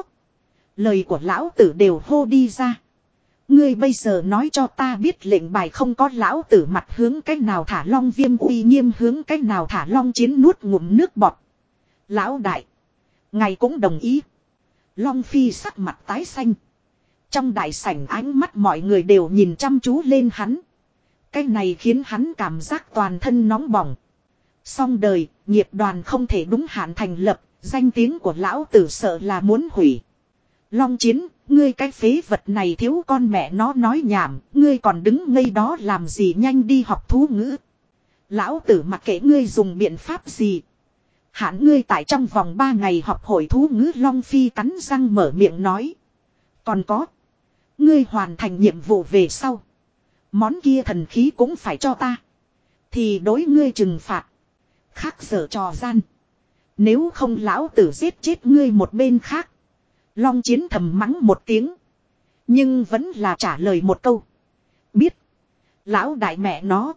Lời của lão tử đều hô đi ra. Ngươi bây giờ nói cho ta biết lệnh bài không có, lão tử mặt hướng cách nào thả? Long Viêm uy nghiêm hướng cách nào thả? Long Chiến nuốt ngụm nước bọt. Lão đại. Ngài cũng đồng ý. Long Phi sắc mặt tái xanh. Trong đại sảnh ánh mắt mọi người đều nhìn chăm chú lên hắn. Cái này khiến hắn cảm giác toàn thân nóng bỏng. Xong đời, nghiệp đoàn không thể đúng hạn thành lập, danh tiếng của lão tử sợ là muốn hủy. Long Chiến, ngươi cái phế vật này thiếu con mẹ nó nói nhảm, ngươi còn đứng ngây đó làm gì? Nhanh đi học thú ngữ. Lão tử mặc kệ ngươi dùng biện pháp gì. Hạn ngươi tại trong vòng ba ngày học hội thú ngữ. Long Phi cắn răng mở miệng nói. Còn có. Ngươi hoàn thành nhiệm vụ về sau. Món kia thần khí cũng phải cho ta. thì đối ngươi trừng phạt. Khác giờ trò gian. Nếu không lão tử giết chết ngươi một bên khác. Long Chiến thầm mắng một tiếng. Nhưng vẫn là trả lời một câu. Biết. Lão đại mẹ nó.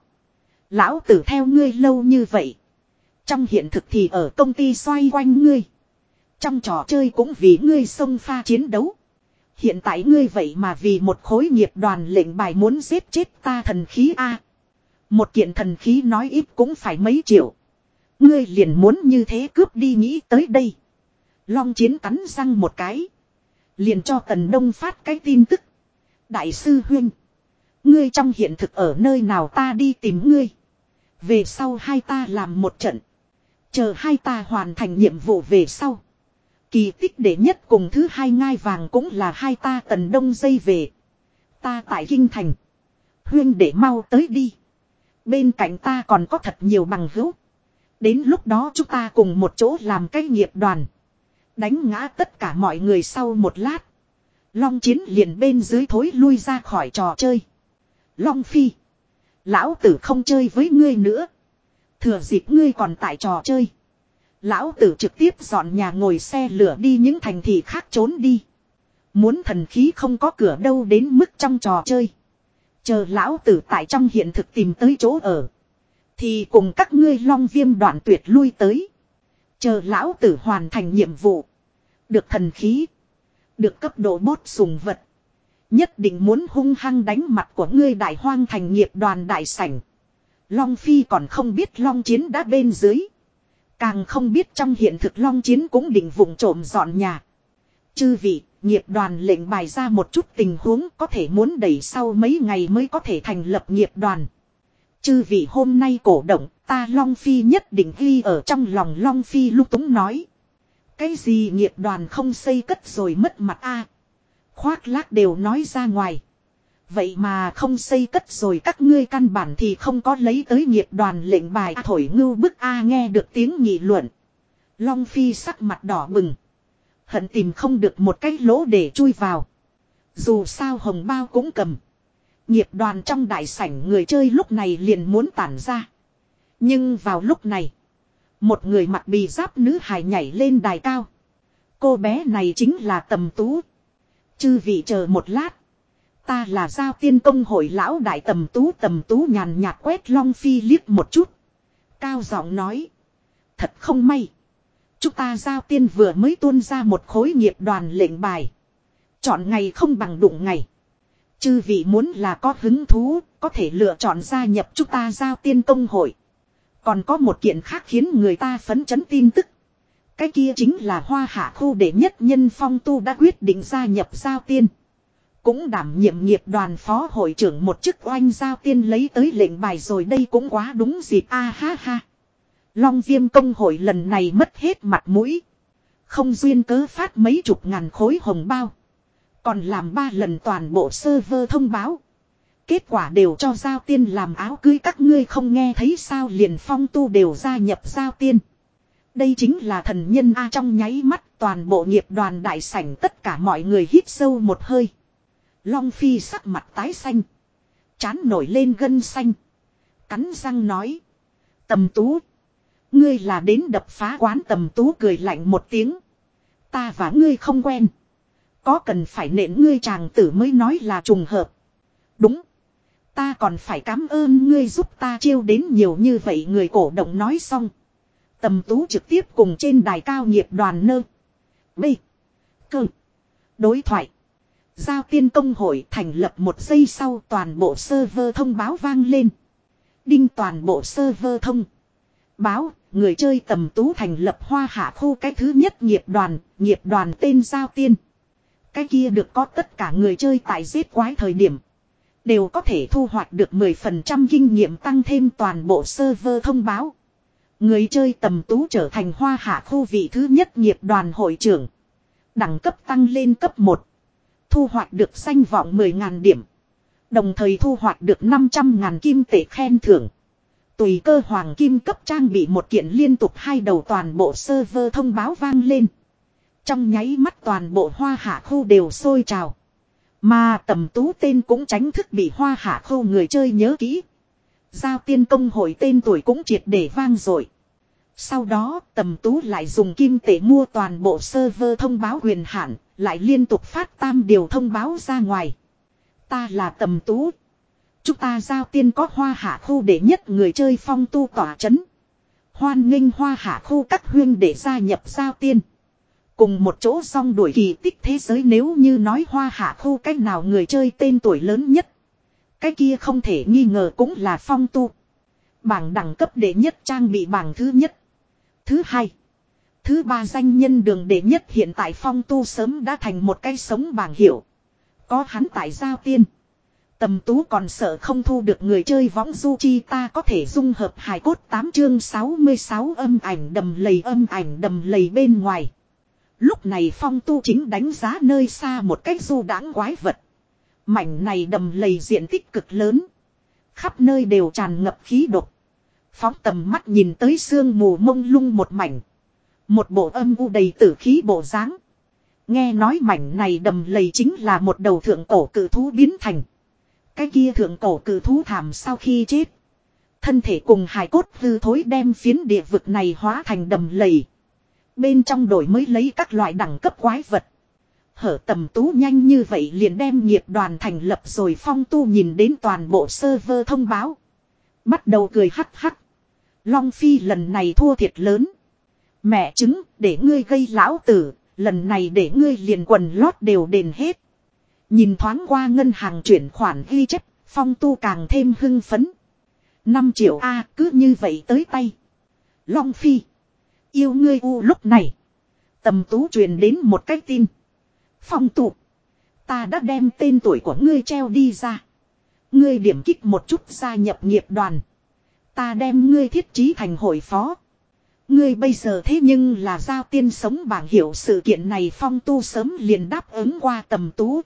Lão tử theo ngươi lâu như vậy. Trong hiện thực thì ở công ty xoay quanh ngươi. Trong trò chơi cũng vì ngươi xông pha chiến đấu. Hiện tại ngươi vậy mà vì một khối nghiệp đoàn lệnh bài muốn giết chết ta thần khí A. Một kiện thần khí nói ít cũng phải mấy triệu. Ngươi liền muốn như thế cướp đi nghĩ tới đây. Long Chiến cắn răng một cái. Liền cho Tần Đông phát cái tin tức. Đại sư huynh. Ngươi trong hiện thực ở nơi nào ta đi tìm ngươi. Về sau hai ta làm một trận. Chờ hai ta hoàn thành nhiệm vụ về sau. Kỳ tích đệ nhất cùng thứ hai ngai vàng cũng là hai ta Tần Đông dây về. Ta tại Kinh Thành. Huynh để mau tới đi. Bên cạnh ta còn có thật nhiều bằng hữu. Đến lúc đó chúng ta cùng một chỗ làm cái nghiệp đoàn. Đánh ngã tất cả mọi người sau một lát. Long Chiến liền bên dưới thối lui ra khỏi trò chơi. Long Phi. Lão tử không chơi với ngươi nữa. Thừa dịp ngươi còn tại trò chơi. Lão tử trực tiếp dọn nhà ngồi xe lửa đi những thành thị khác trốn đi. Muốn thần khí không có cửa đâu đến mức trong trò chơi. Chờ lão tử tại trong hiện thực tìm tới chỗ ở. Thì cùng các ngươi Long Viêm đoạn tuyệt lui tới. Chờ lão tử hoàn thành nhiệm vụ. Được thần khí. Được cấp độ bốt sùng vật. Nhất định muốn hung hăng đánh mặt của ngươi đại hoang thành nghiệp đoàn đại sảnh. Long Phi còn không biết Long Chiến đã bên dưới. Càng không biết trong hiện thực Long Chiến cũng định vùng trộm dọn nhà. Chư vị, nghiệp đoàn lệnh bài ra một chút tình huống có thể muốn đẩy sau mấy ngày mới có thể thành lập nghiệp đoàn. Chư vị hôm nay cổ động, ta Long Phi nhất định ghi ở trong lòng. Long Phi lúc túng nói. Cái gì nghiệp đoàn không xây cất rồi mất mặt a? Khoác lác đều nói ra ngoài. Vậy mà không xây cất rồi các ngươi căn bản thì không có lấy tới nghiệp đoàn lệnh bài à, thổi ngưu bức a. Nghe được tiếng nghị luận. Long Phi sắc mặt đỏ bừng. Hận tìm không được một cái lỗ để chui vào. Dù sao hồng bao cũng cầm. Nghiệp đoàn trong đại sảnh người chơi lúc này liền muốn tản ra. Nhưng vào lúc này. Một người mặc bì giáp nữ hài nhảy lên đài cao. Cô bé này chính là Tầm Tú. Chư vị chờ một lát. Ta là Giao Tiên Công hội lão đại Tầm Tú. Tầm Tú nhàn nhạt quét Long Phi liếc một chút. Cao giọng nói. Thật không may. Chúng ta Giao Tiên vừa mới tuôn ra một khối nghiệp đoàn lệnh bài. Chọn ngày không bằng đụng ngày. Chư vị muốn là có hứng thú, có thể lựa chọn gia nhập chúng ta Giao Tiên Công hội. Còn có một kiện khác khiến người ta phấn chấn tin tức. Cái kia chính là Hoa Hạ khu đệ nhất nhân Phong Tu đã quyết định gia nhập Giao Tiên. Cũng đảm nhiệm nghiệp đoàn phó hội trưởng một chức. Oanh Giao Tiên lấy tới lệnh bài rồi, đây cũng quá đúng dịp a à, ha ha. Long Viêm công hội lần này mất hết mặt mũi. Không duyên cớ phát mấy chục ngàn khối hồng bao. Còn làm ba lần toàn bộ server thông báo. Kết quả đều cho Giao Tiên làm áo cưới, các ngươi không nghe thấy sao, liền Phong Tu đều gia nhập Giao Tiên. Đây chính là thần nhân a. Trong nháy mắt toàn bộ nghiệp đoàn đại sảnh tất cả mọi người hít sâu một hơi. Long Phi sắc mặt tái xanh. Trán nổi lên gân xanh. Cắn răng nói. Tầm Tú. Ngươi là đến đập phá quán. Tầm Tú cười lạnh một tiếng. Ta và ngươi không quen. Có cần phải nện ngươi chàng tử mới nói là trùng hợp. Đúng. Ta còn phải cảm ơn ngươi giúp ta chiêu đến nhiều như vậy người. Cổ động nói xong. Tầm Tú trực tiếp cùng trên đài cao nghiệp đoàn nơ. B. Cơ. Đối thoại. Giao Tiên Công hội thành lập một giây sau toàn bộ server thông báo vang lên. Đinh toàn bộ server thông. Báo, người chơi Tầm Tú thành lập Hoa Hạ khu cái thứ nhất nghiệp đoàn, nghiệp đoàn tên Giao Tiên. Cái kia được có tất cả người chơi tại giết quái thời điểm. Đều có thể thu hoạch được mười phần trăm kinh nghiệm tăng thêm toàn bộ server thông báo. Người chơi Tầm Tú trở thành Hoa Hạ khu vị thứ nhất nghiệp đoàn hội trưởng. Đẳng cấp tăng lên cấp một. Thu hoạch được danh vọng mười ngàn điểm. Đồng thời thu hoạch được năm trăm ngàn kim tệ khen thưởng. Tùy cơ hoàng kim cấp trang bị một kiện liên tục hai đầu. Toàn bộ server thông báo vang lên. Trong nháy mắt toàn bộ Hoa Hạ khu đều sôi trào. Mà Tầm Tú tên cũng tránh thức bị Hoa Hạ khu người chơi nhớ kỹ. Giao tiên công hội tên tuổi cũng triệt để vang dội. Sau đó Tầm Tú lại dùng kim tệ mua toàn bộ server thông báo quyền hạn, lại liên tục phát tam điều thông báo ra ngoài. Ta là Tầm Tú. Chúng ta Giao tiên có hoa hạ khu đệ nhất người chơi phong tu tỏa chấn. Hoan nghênh hoa hạ khu các huyên để gia nhập Giao tiên. Cùng một chỗ song đuổi kỳ tích thế giới, nếu như nói hoa hạ khu cách nào người chơi tên tuổi lớn nhất. Cái kia không thể nghi ngờ cũng là phong tu. Bảng đẳng cấp đệ nhất trang bị bảng thứ nhất. Thứ hai. Thứ ba danh nhân đường đệ nhất, hiện tại phong tu sớm đã thành một cái sống bảng hiệu. Có hắn tại Giao tiên. Tầm Tú còn sợ không thu được người chơi võng du chi, ta có thể dung hợp hài cốt tám chương sáu mươi sáu âm ảnh đầm lầy âm ảnh đầm lầy bên ngoài. Lúc này phong tu chính đánh giá nơi xa một cái du đãng quái vật. Mảnh này đầm lầy diện tích cực lớn. Khắp nơi đều tràn ngập khí độc. Phóng tầm mắt nhìn tới sương mù mông lung một mảnh. Một bộ âm u đầy tử khí bộ dáng. Nghe nói mảnh này đầm lầy chính là một đầu thượng cổ cự thú biến thành. Cái kia thượng cổ cự thú thảm sau khi chết. Thân thể cùng hài cốt hư thối đem phiến địa vực này hóa thành đầm lầy. Bên trong đổi mới lấy các loại đẳng cấp quái vật. Hở Tầm Tú nhanh như vậy liền đem nghiệp đoàn thành lập rồi. Phong tu nhìn đến toàn bộ server thông báo. Bắt đầu cười hắc hắc. Long Phi lần này thua thiệt lớn. Mẹ chứng, để ngươi gây lão tử, lần này để ngươi liền quần lót đều đền hết. Nhìn thoáng qua ngân hàng chuyển khoản ghi chép, phong tu càng thêm hưng phấn. năm triệu A cứ như vậy tới tay. Long Phi. Yêu ngươi u lúc này. Tầm Tú truyền đến một cái tin. Phong tu. Ta đã đem tên tuổi của ngươi treo đi ra. Ngươi điểm kích một chút gia nhập nghiệp đoàn. Ta đem ngươi thiết trí thành hội phó. Ngươi bây giờ thế nhưng là Giao tiên sống bảng hiệu, sự kiện này phong tu sớm liền đáp ứng qua Tầm Tú.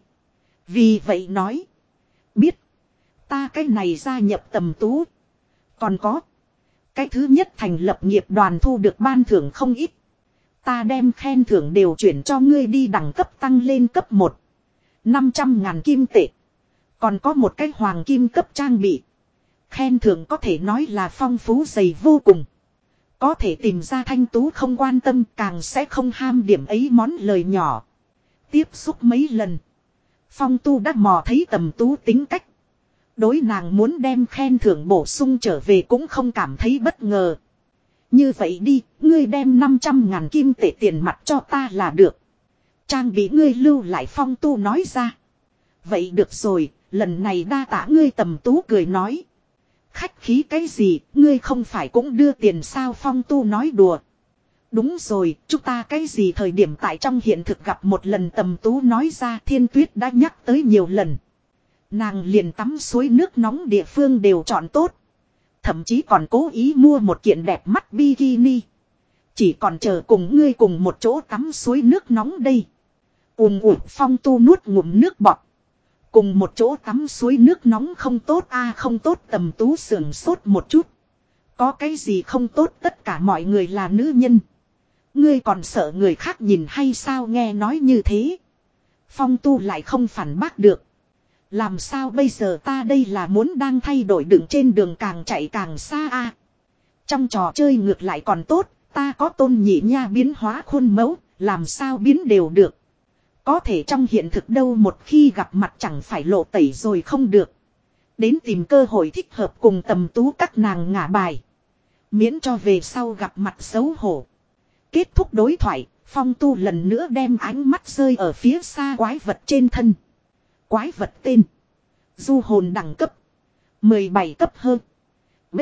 Vì vậy nói. Biết. Ta cái này gia nhập Tầm Tú. Còn có. Cái thứ nhất thành lập nghiệp đoàn thu được ban thưởng không ít. Ta đem khen thưởng đều chuyển cho ngươi đi, đẳng cấp tăng lên cấp một. năm trăm ngàn kim tệ. Còn có một cái hoàng kim cấp trang bị. Khen thưởng có thể nói là phong phú dày vô cùng. Có thể tìm ra Thanh Tú không quan tâm, càng sẽ không ham điểm ấy món lời nhỏ. Tiếp xúc mấy lần. Phong tu đã mò thấy Tầm Tú tính cách. Đối nàng muốn đem khen thưởng bổ sung trở về cũng không cảm thấy bất ngờ. Như vậy đi, ngươi đem năm trăm ngàn kim tệ tiền mặt cho ta là được. Trang bị ngươi lưu lại, phong tu nói ra. Vậy được rồi, lần này đa tạ ngươi, Tầm Tú cười nói. Khách khí cái gì, ngươi không phải cũng đưa tiền sao, phong tu nói đùa. Đúng rồi, chúng ta cái gì thời điểm tại trong hiện thực gặp một lần, Tầm Tú nói ra. Thiên Tuyết đã nhắc tới nhiều lần. Nàng liền tắm suối nước nóng địa phương đều chọn tốt. Thậm chí còn cố ý mua một kiện đẹp mắt bikini. Chỉ còn chờ cùng ngươi cùng một chỗ tắm suối nước nóng đây. Ùm ùm, phong tu nuốt ngụm nước bọt. Cùng một chỗ tắm suối nước nóng không tốt a à, không tốt. Tầm Tú sườn sốt một chút. Có cái gì không tốt, tất cả mọi người là nữ nhân. Ngươi còn sợ người khác nhìn hay sao, nghe nói như thế. Phong tu lại không phản bác được. Làm sao bây giờ, ta đây là muốn đang thay đổi đường, trên đường càng chạy càng xa a. À, trong trò chơi ngược lại còn tốt, ta có Tôn Nhị Nha biến hóa khuôn mẫu, làm sao biến đều được. Có thể trong hiện thực đâu, một khi gặp mặt chẳng phải lộ tẩy rồi không được. Đến tìm cơ hội thích hợp cùng Tầm Tú các nàng ngả bài. Miễn cho về sau gặp mặt xấu hổ. Kết thúc đối thoại, phong tu lần nữa đem ánh mắt rơi ở phía xa quái vật trên thân. Quái vật tên. Du hồn đẳng cấp. mười bảy cấp hơn. B.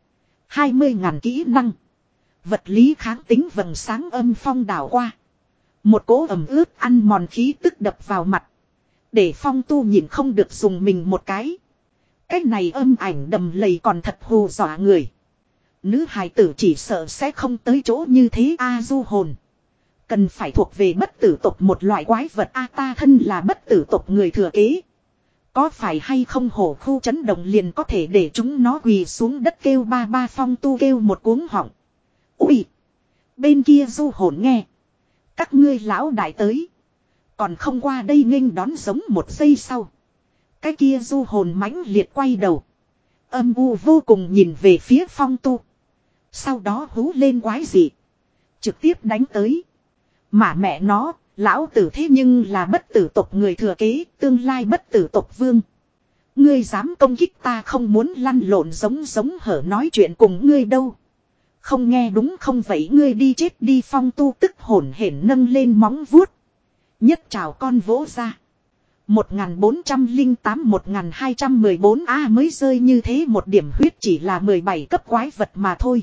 hai mươi ngàn kỹ năng. Vật lý kháng tính vầng sáng âm phong đảo qua. Một cỗ ẩm ướt ăn mòn khí tức đập vào mặt. Để phong tu nhìn không được dùng mình một cái. Cái này âm ảnh đầm lầy còn thật hù dọa người. Nữ hài tử chỉ sợ sẽ không tới chỗ như thế a. Du hồn. Cần phải thuộc về bất tử tộc một loại quái vật a. Ta thân là bất tử tộc người thừa kế. Có phải hay không hổ khu chấn động liền có thể để chúng nó quỳ xuống đất kêu ba ba, phong tu kêu một cuống họng. Ui! Bên kia du hồn nghe. Các ngươi lão đại tới. Còn không qua đây nghênh đón giống một giây sau. Cái kia du hồn mãnh liệt quay đầu. Âm u vô cùng nhìn về phía Phong Tu. Sau đó hú lên quái dị. Trực tiếp đánh tới. Mà mẹ nó, lão tử thế nhưng là bất tử tộc người thừa kế, tương lai bất tử tộc vương. Ngươi dám công kích ta không muốn lăn lộn giống giống hở nói chuyện cùng ngươi đâu. Không nghe đúng không vậy ngươi đi chết đi. Phong Tu tức hổn hển nâng lên móng vuốt. Nhất trào con vỗ ra. một nghìn bốn trăm lẻ tám một nghìn hai trăm mười bốn A mới rơi như thế một điểm huyết chỉ là mười bảy cấp quái vật mà thôi.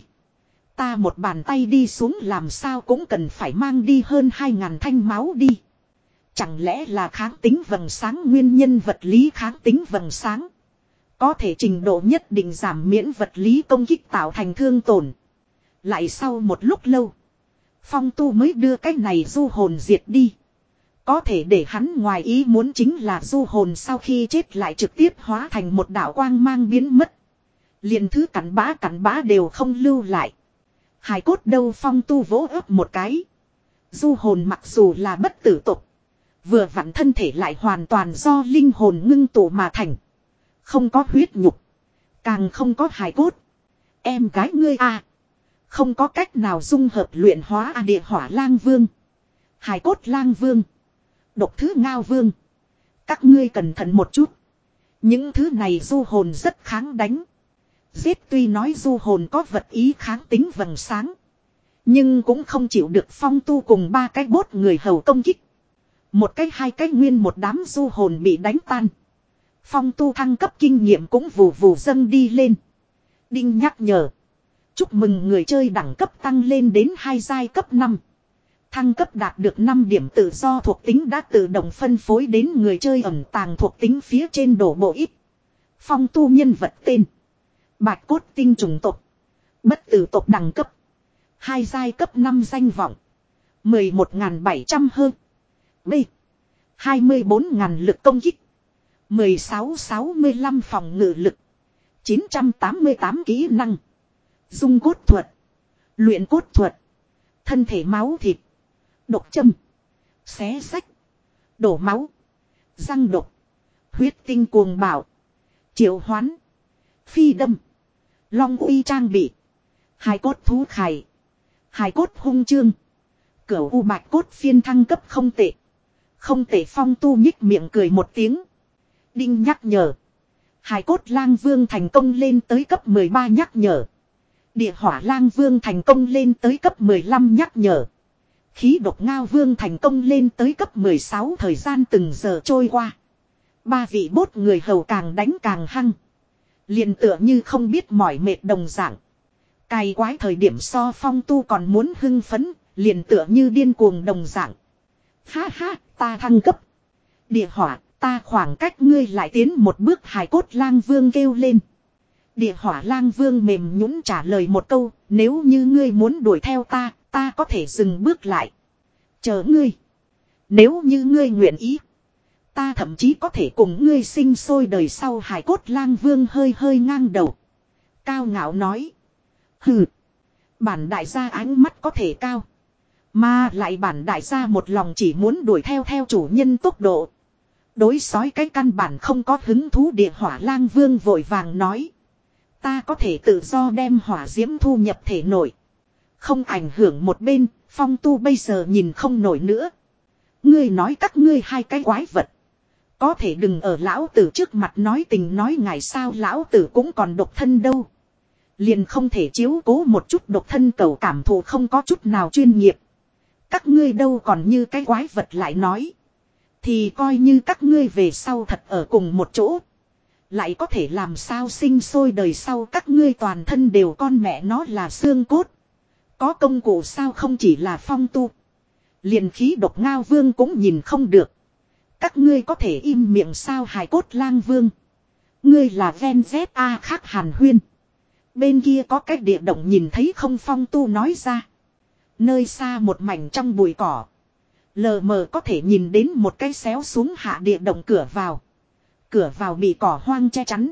Ta một bàn tay đi xuống làm sao cũng cần phải mang đi hơn hai ngàn thanh máu đi. Chẳng lẽ là kháng tính vầng sáng nguyên nhân vật lý kháng tính vầng sáng. Có thể trình độ nhất định giảm miễn vật lý công kích tạo thành thương tổn. Lại sau một lúc lâu. Phong Tu mới đưa cái này du hồn diệt đi. Có thể để hắn ngoài ý muốn chính là du hồn sau khi chết lại trực tiếp hóa thành một đạo quang mang biến mất. Liền thứ cắn bã cắn bã đều không lưu lại. Hài cốt đâu. Phong Tu vỗ ấp một cái. Du hồn mặc dù là bất tử tục. Vừa vặn thân thể lại hoàn toàn do linh hồn ngưng tụ mà thành. Không có huyết nhục. Càng không có hài cốt. Em gái ngươi à. Không có cách nào dung hợp luyện hóa à địa hỏa lang vương. Hài cốt lang vương. Độc thứ ngao vương. Các ngươi cẩn thận một chút. Những thứ này du hồn rất kháng đánh. Giết tuy nói du hồn có vật ý kháng tính vầng sáng. Nhưng cũng không chịu được Phong Tu cùng ba cái bốt người hầu công kích. Một cái hai cái nguyên một đám du hồn bị đánh tan. Phong Tu thăng cấp kinh nghiệm cũng vù vù dâng đi lên. Đinh nhắc nhở. Chúc mừng người chơi đẳng cấp tăng lên đến hai giai cấp năm. Thăng cấp đạt được năm điểm tự do thuộc tính đã tự động phân phối đến người chơi ẩn tàng thuộc tính phía trên đổ bộ ít. Phong Tu nhân vật tên. Bạch cốt tinh trùng tộc. Bất tử tộc đẳng cấp. Hai giai cấp năm danh vọng. mười một nghìn bảy trăm hơn. B. hai mươi bốn nghìn lực công kích. mười sáu sáu mươi lăm phòng ngự lực. chín trăm tám mươi tám kỹ năng. Dung cốt thuật. Luyện cốt thuật. Thân thể máu thịt. Độc châm. Xé sách. Đổ máu. Răng độc. Huyết tinh cuồng bạo. Triệu hoán. Phi đâm. Long uy trang bị. Hài cốt thú khải. Hài cốt hung chương. Cửu u bạch cốt phiên thăng cấp không tệ. Không tệ. Phong Tu nhích miệng cười một tiếng. Đinh nhắc nhở. Hài cốt lang vương thành công lên tới cấp mười ba nhắc nhở. Địa hỏa lang vương thành công lên tới cấp mười lăm nhắc nhở. Khí độc ngao vương thành công lên tới cấp mười sáu. Thời gian từng giờ trôi qua. Ba vị bốt người hầu càng đánh càng hăng. Liền tựa như không biết mỏi mệt đồng dạng. Cày quái thời điểm so Phong Tu còn muốn hưng phấn. Liền tựa như điên cuồng đồng dạng. Ha ha, ta thăng cấp. Địa hỏa, ta khoảng cách ngươi lại tiến một bước. Hài cốt lang vương kêu lên. Địa hỏa lang vương mềm nhũn trả lời một câu. Nếu như ngươi muốn đuổi theo ta, ta có thể dừng bước lại. Chờ ngươi. Nếu như ngươi nguyện ý, ta thậm chí có thể cùng ngươi sinh sôi đời sau. Hài cốt lang vương hơi hơi ngang đầu. Cao ngạo nói. Hừ. Bản đại gia ánh mắt có thể cao. Mà lại bản đại gia một lòng chỉ muốn đuổi theo theo chủ nhân tốc độ. Đối sói cái căn bản không có hứng thú. Địa hỏa lang vương vội vàng nói. Ta có thể tự do đem hỏa diễm thu nhập thể nội. Không ảnh hưởng một bên. Phong Tu bây giờ nhìn không nổi nữa. Ngươi nói các ngươi hai cái quái vật. Có thể đừng ở lão tử trước mặt nói tình nói ngại sao. Lão tử cũng còn độc thân đâu. Liền không thể chiếu cố một chút độc thân cầu cảm thụ không có chút nào chuyên nghiệp. Các ngươi đâu còn như cái quái vật lại nói. Thì coi như các ngươi về sau thật ở cùng một chỗ. Lại có thể làm sao sinh sôi đời sau. Các ngươi toàn thân đều con mẹ nó là xương cốt. Có công cụ sao không chỉ là Phong Tu. Liền khí độc ngao vương cũng nhìn không được. Các ngươi có thể im miệng sao. Hài cốt lang vương. Ngươi là Ven Z A khác Hàn Huyên. Bên kia có cái địa động nhìn thấy không. Phong Tu nói ra. Nơi xa một mảnh trong bụi cỏ. Lờ mờ có thể nhìn đến một cái xéo xuống hạ địa động cửa vào. Cửa vào bị cỏ hoang che chắn.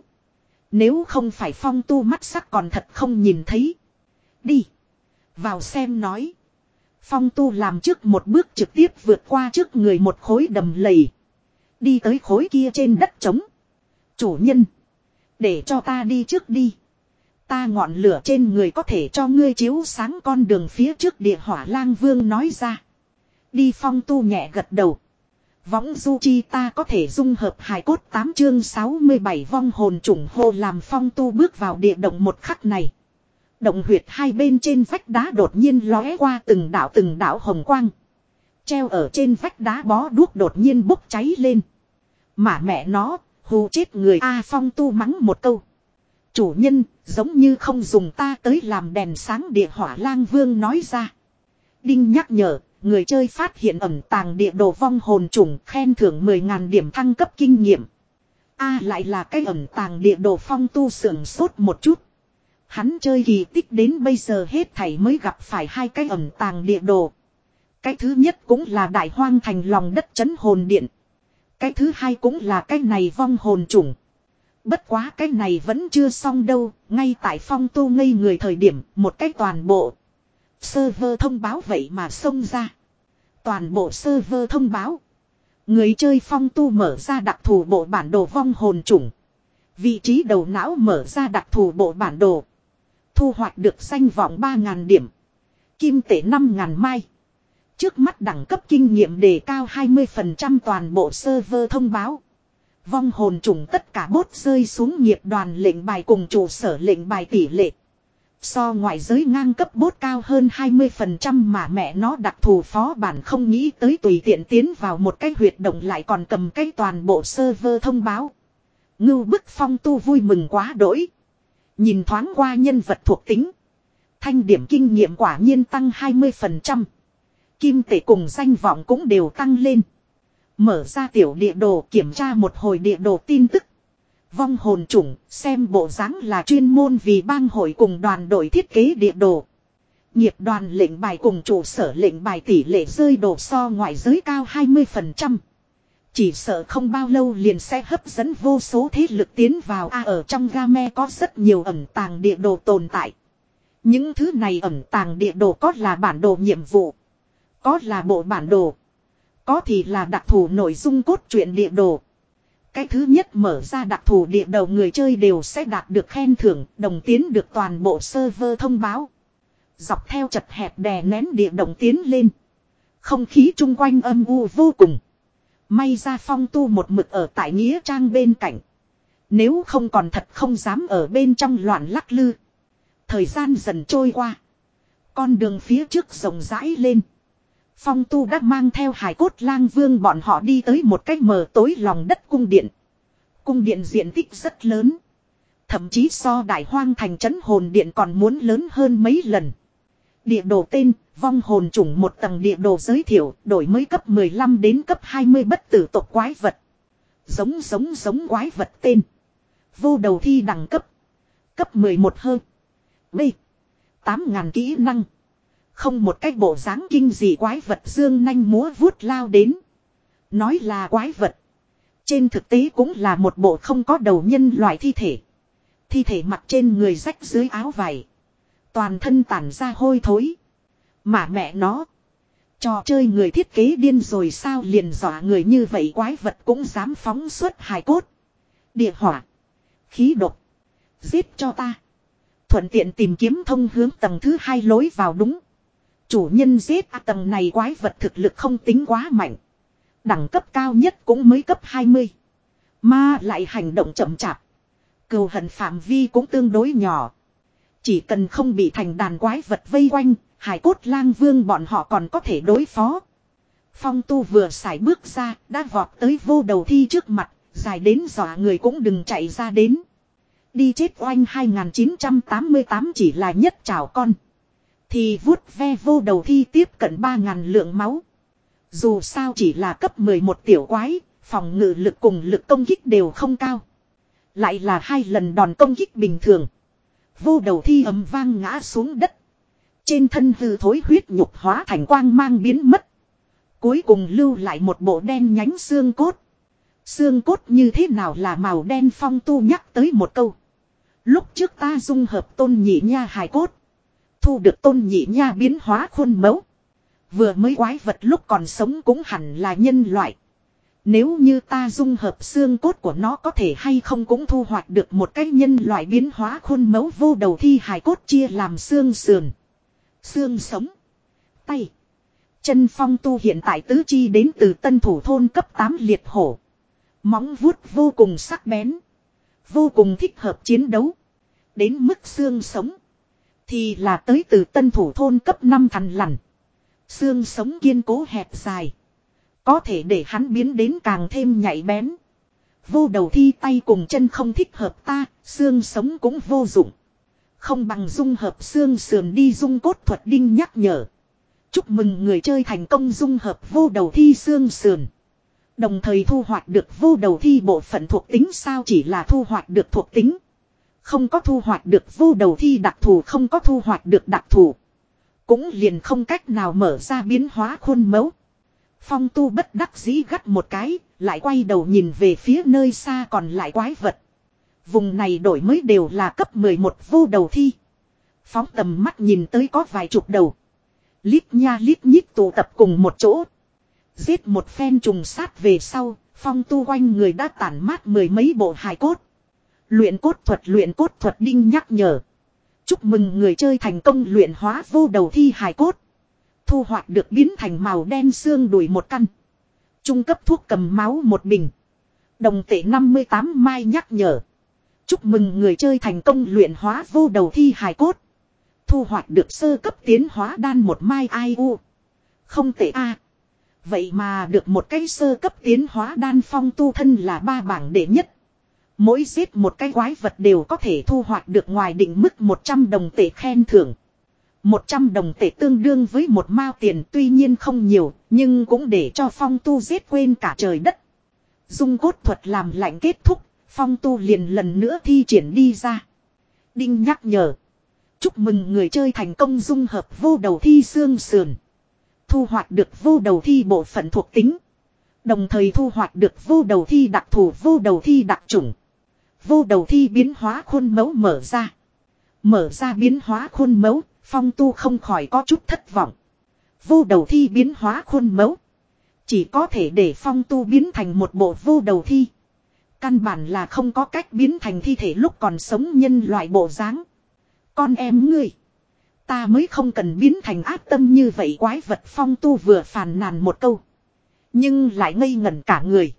Nếu không phải Phong Tu mắt sắc còn thật không nhìn thấy. Đi. Vào xem nói. Phong Tu làm trước một bước trực tiếp vượt qua trước người một khối đầm lầy. Đi tới khối kia trên đất trống. Chủ nhân. Để cho ta đi trước đi. Ta ngọn lửa trên người có thể cho ngươi chiếu sáng con đường phía trước, Địa Hỏa Lang Vương nói ra. Đi. Phong Tu nhẹ gật đầu. Võng du chi ta có thể dung hợp hài cốt. Tám chương sáu mươi bảy vong hồn chủng hô. Làm Phong Tu bước vào địa động một khắc này, động huyệt hai bên trên vách đá đột nhiên lóe qua từng đạo từng đạo hồng quang. Treo ở trên vách đá bó đuốc đột nhiên bốc cháy lên. Mà mẹ nó, hù chết người a. Phong Tu mắng một câu. Chủ nhân, giống như không dùng ta tới làm đèn sáng, Địa Hỏa Lang Vương nói ra. Đinh nhắc nhở, người chơi phát hiện ẩn tàng địa đồ vong hồn chủng, khen thưởng mười ngàn điểm thăng cấp kinh nghiệm. A lại là cái ẩn tàng địa đồ. Phong Tu sưởng sốt một chút. Hắn chơi kỳ tích đến bây giờ hết thảy mới gặp phải hai cái ẩn tàng địa đồ. Cái thứ nhất cũng là Đại Hoang Thành lòng đất trấn hồn điện. Cái thứ hai cũng là cái này vong hồn chủng. Bất quá cái này vẫn chưa xong đâu. Ngay tại Phong Tu ngây người thời điểm, một cái toàn bộ server thông báo vậy mà xông ra. Toàn bộ server thông báo. Người chơi Phong Tu mở ra đặc thù bộ bản đồ vong hồn chủng. Vị trí đầu não mở ra đặc thù bộ bản đồ. Thu hoạch được danh vọng ba ngàn điểm. Kim tệ năm ngàn mai. Trước mắt đẳng cấp kinh nghiệm đề cao hai mươi phần trăm. Toàn bộ server thông báo. Vong hồn chủng tất cả bốt rơi xuống nghiệp đoàn lệnh bài cùng trụ sở lệnh bài tỷ lệ. So ngoại giới ngang cấp bốt cao hơn hai mươi phần trăm, mà mẹ nó đặc thù phó bản không nghĩ tới tùy tiện tiến vào một cái huyệt động lại còn cầm cái toàn bộ server thông báo. Ngưu bức. Phong Tu vui mừng quá đỗi. Nhìn thoáng qua nhân vật thuộc tính. Thanh điểm kinh nghiệm quả nhiên tăng hai mươi phần trăm. Kim tệ cùng danh vọng cũng đều tăng lên. Mở ra tiểu địa đồ kiểm tra một hồi địa đồ tin tức. Vong hồn chủng xem bộ dáng là chuyên môn vì bang hội cùng đoàn đội thiết kế địa đồ. Nghiệp đoàn lệnh bài cùng trụ sở lệnh bài tỷ lệ rơi đồ so ngoại giới cao hai mươi phần trăm. Chỉ sợ không bao lâu liền sẽ hấp dẫn vô số thế lực tiến vào. A ở trong game có rất nhiều ẩn tàng địa đồ tồn tại. Những thứ này ẩn tàng địa đồ có là bản đồ nhiệm vụ, có là bộ bản đồ, có thì là đặc thù nội dung cốt truyện địa đồ. Cái thứ nhất mở ra đặc thù địa đồ người chơi đều sẽ đạt được khen thưởng, đồng tiến được toàn bộ server thông báo. Dọc theo chật hẹp đè nén địa động tiến lên. Không khí chung quanh âm u vô cùng. May ra Phong Tu một mực ở tại nghĩa trang bên cạnh. Nếu không còn thật không dám ở bên trong loạn lắc lư. Thời gian dần trôi qua. Con đường phía trước rộng rãi lên. Phong Tu đã mang theo Hải Cốt Lang Vương bọn họ đi tới một cái mờ tối lòng đất cung điện. Cung điện diện tích rất lớn. Thậm chí so Đại Hoang Thành trấn hồn điện còn muốn lớn hơn mấy lần. Địa đồ tên, vong hồn chủng một tầng địa đồ giới thiệu, đổi mới cấp mười lăm đến cấp hai mươi bất tử tộc quái vật. Giống giống giống quái vật tên. Vô đầu thi đẳng cấp. Cấp mười một hơn. B. tám ngàn kỹ năng. Không một cách bộ dáng kinh dị quái vật dương nanh múa vuốt lao đến. Nói là quái vật. Trên thực tế cũng là một bộ không có đầu nhân loại thi thể. Thi thể mặt trên người rách dưới áo vải. Toàn thân tản ra hôi thối. Mà mẹ nó. Trò chơi người thiết kế điên rồi sao, liền dọa người như vậy quái vật cũng dám phóng xuất hài cốt. Địa hỏa. Khí độc. Giết cho ta. Thuận tiện tìm kiếm thông hướng tầng thứ hai lối vào đúng. Chủ nhân giết à, tầng này quái vật thực lực không tính quá mạnh. Đẳng cấp cao nhất cũng mới cấp hai mươi. Mà lại hành động chậm chạp. Cừu hận phạm vi cũng tương đối nhỏ. Chỉ cần không bị thành đàn quái vật vây quanh, Hải Cốt Lang Vương bọn họ còn có thể đối phó. Phong Tu vừa sải bước ra, đã vọt tới vô đầu thi trước mặt, dài đến dọa người cũng đừng chạy ra đến. Đi chết oanh hai nghìn chín trăm tám mươi tám chỉ là nhất trảo con. Thì vuốt ve vô đầu thi tiếp cận ba ngàn lượng máu. Dù sao chỉ là cấp mười một tiểu quái, phòng ngự lực cùng lực công kích đều không cao. Lại là hai lần đòn công kích bình thường. Vô đầu thi ầm vang ngã xuống đất. Trên thân hư thối huyết nhục hóa thành quang mang biến mất. Cuối cùng lưu lại một bộ đen nhánh xương cốt. Xương cốt như thế nào là màu đen? Phong Tu nhắc tới một câu. Lúc trước ta dung hợp tôn nhị nha hài cốt. Thu được tôn nhị nha biến hóa khuôn mẫu. Vừa mới quái vật lúc còn sống cũng hẳn là nhân loại. Nếu như ta dung hợp xương cốt của nó có thể hay không cũng thu hoạch được một cái nhân loại biến hóa khuôn mẫu vô đầu thi hài cốt chia làm xương sườn, xương sống, tay, chân. Phong tu hiện tại tứ chi đến từ tân thủ thôn cấp tám liệt hổ. Móng vuốt vô cùng sắc bén. Vô cùng thích hợp chiến đấu. Đến mức xương sống. Thì là tới từ tân thủ thôn cấp năm thằn lằn. Xương sống kiên cố hẹp dài. Có thể để hắn biến đến càng thêm nhạy bén. Vô đầu thi tay cùng chân không thích hợp ta. Xương sống cũng vô dụng. Không bằng dung hợp xương sườn đi. Dung cốt thuật đinh nhắc nhở. Chúc mừng người chơi thành công dung hợp vô đầu thi xương sườn. Đồng thời thu hoạch được vô đầu thi bộ phận thuộc tính. Sao chỉ là thu hoạch được thuộc tính. Không có thu hoạch được vô đầu thi đặc thù. Không có thu hoạch được đặc thù. Cũng liền không cách nào mở ra biến hóa khuôn mẫu. Phong tu bất đắc dĩ gắt một cái. Lại quay đầu nhìn về phía nơi xa còn lại quái vật. Vùng này đổi mới đều là cấp mười một vô đầu thi. Phóng tầm mắt nhìn tới có vài chục đầu. Lít nha lít nhít tụ tập cùng một chỗ. Giết một phen trùng sát về sau. Phong tu quanh người đã tản mát mười mấy bộ hài cốt. Luyện cốt thuật luyện cốt thuật đinh nhắc nhở. Chúc mừng người chơi thành công luyện hóa vô đầu thi hài cốt. Thu hoạch được biến thành màu đen xương đùi một căn. Trung cấp thuốc cầm máu một bình. Đồng tệ năm mươi tám mai nhắc nhở. Chúc mừng người chơi thành công luyện hóa vô đầu thi hài cốt. Thu hoạch được sơ cấp tiến hóa đan một mai ai u. Không tệ a. Vậy mà được một cái sơ cấp tiến hóa đan. Phong tu thân là ba bảng đệ nhất. Mỗi giết một cái quái vật đều có thể thu hoạch được ngoài định mức một trăm đồng tệ khen thưởng. một trăm đồng tệ tương đương với một mao tiền, tuy nhiên không nhiều, nhưng cũng để cho Phong tu giết quên cả trời đất. Dung cốt thuật làm lạnh kết thúc, Phong tu liền lần nữa thi triển đi ra. Đinh nhắc nhở. Chúc mừng người chơi thành công dung hợp vô đầu thi xương sườn. Thu hoạch được vô đầu thi bộ phận thuộc tính. Đồng thời thu hoạch được vô đầu thi đặc thù vô đầu thi đặc chủng. Vô đầu thi biến hóa khuôn mẫu mở ra. Mở ra biến hóa khuôn mẫu, Phong tu không khỏi có chút thất vọng. Vô đầu thi biến hóa khuôn mẫu. Chỉ có thể để Phong tu biến thành một bộ vô đầu thi. Căn bản là không có cách biến thành thi thể lúc còn sống nhân loại bộ dáng. Con em ngươi. Ta mới không cần biến thành ác tâm như vậy quái vật. Phong tu vừa phàn nàn một câu. Nhưng lại ngây ngẩn cả người.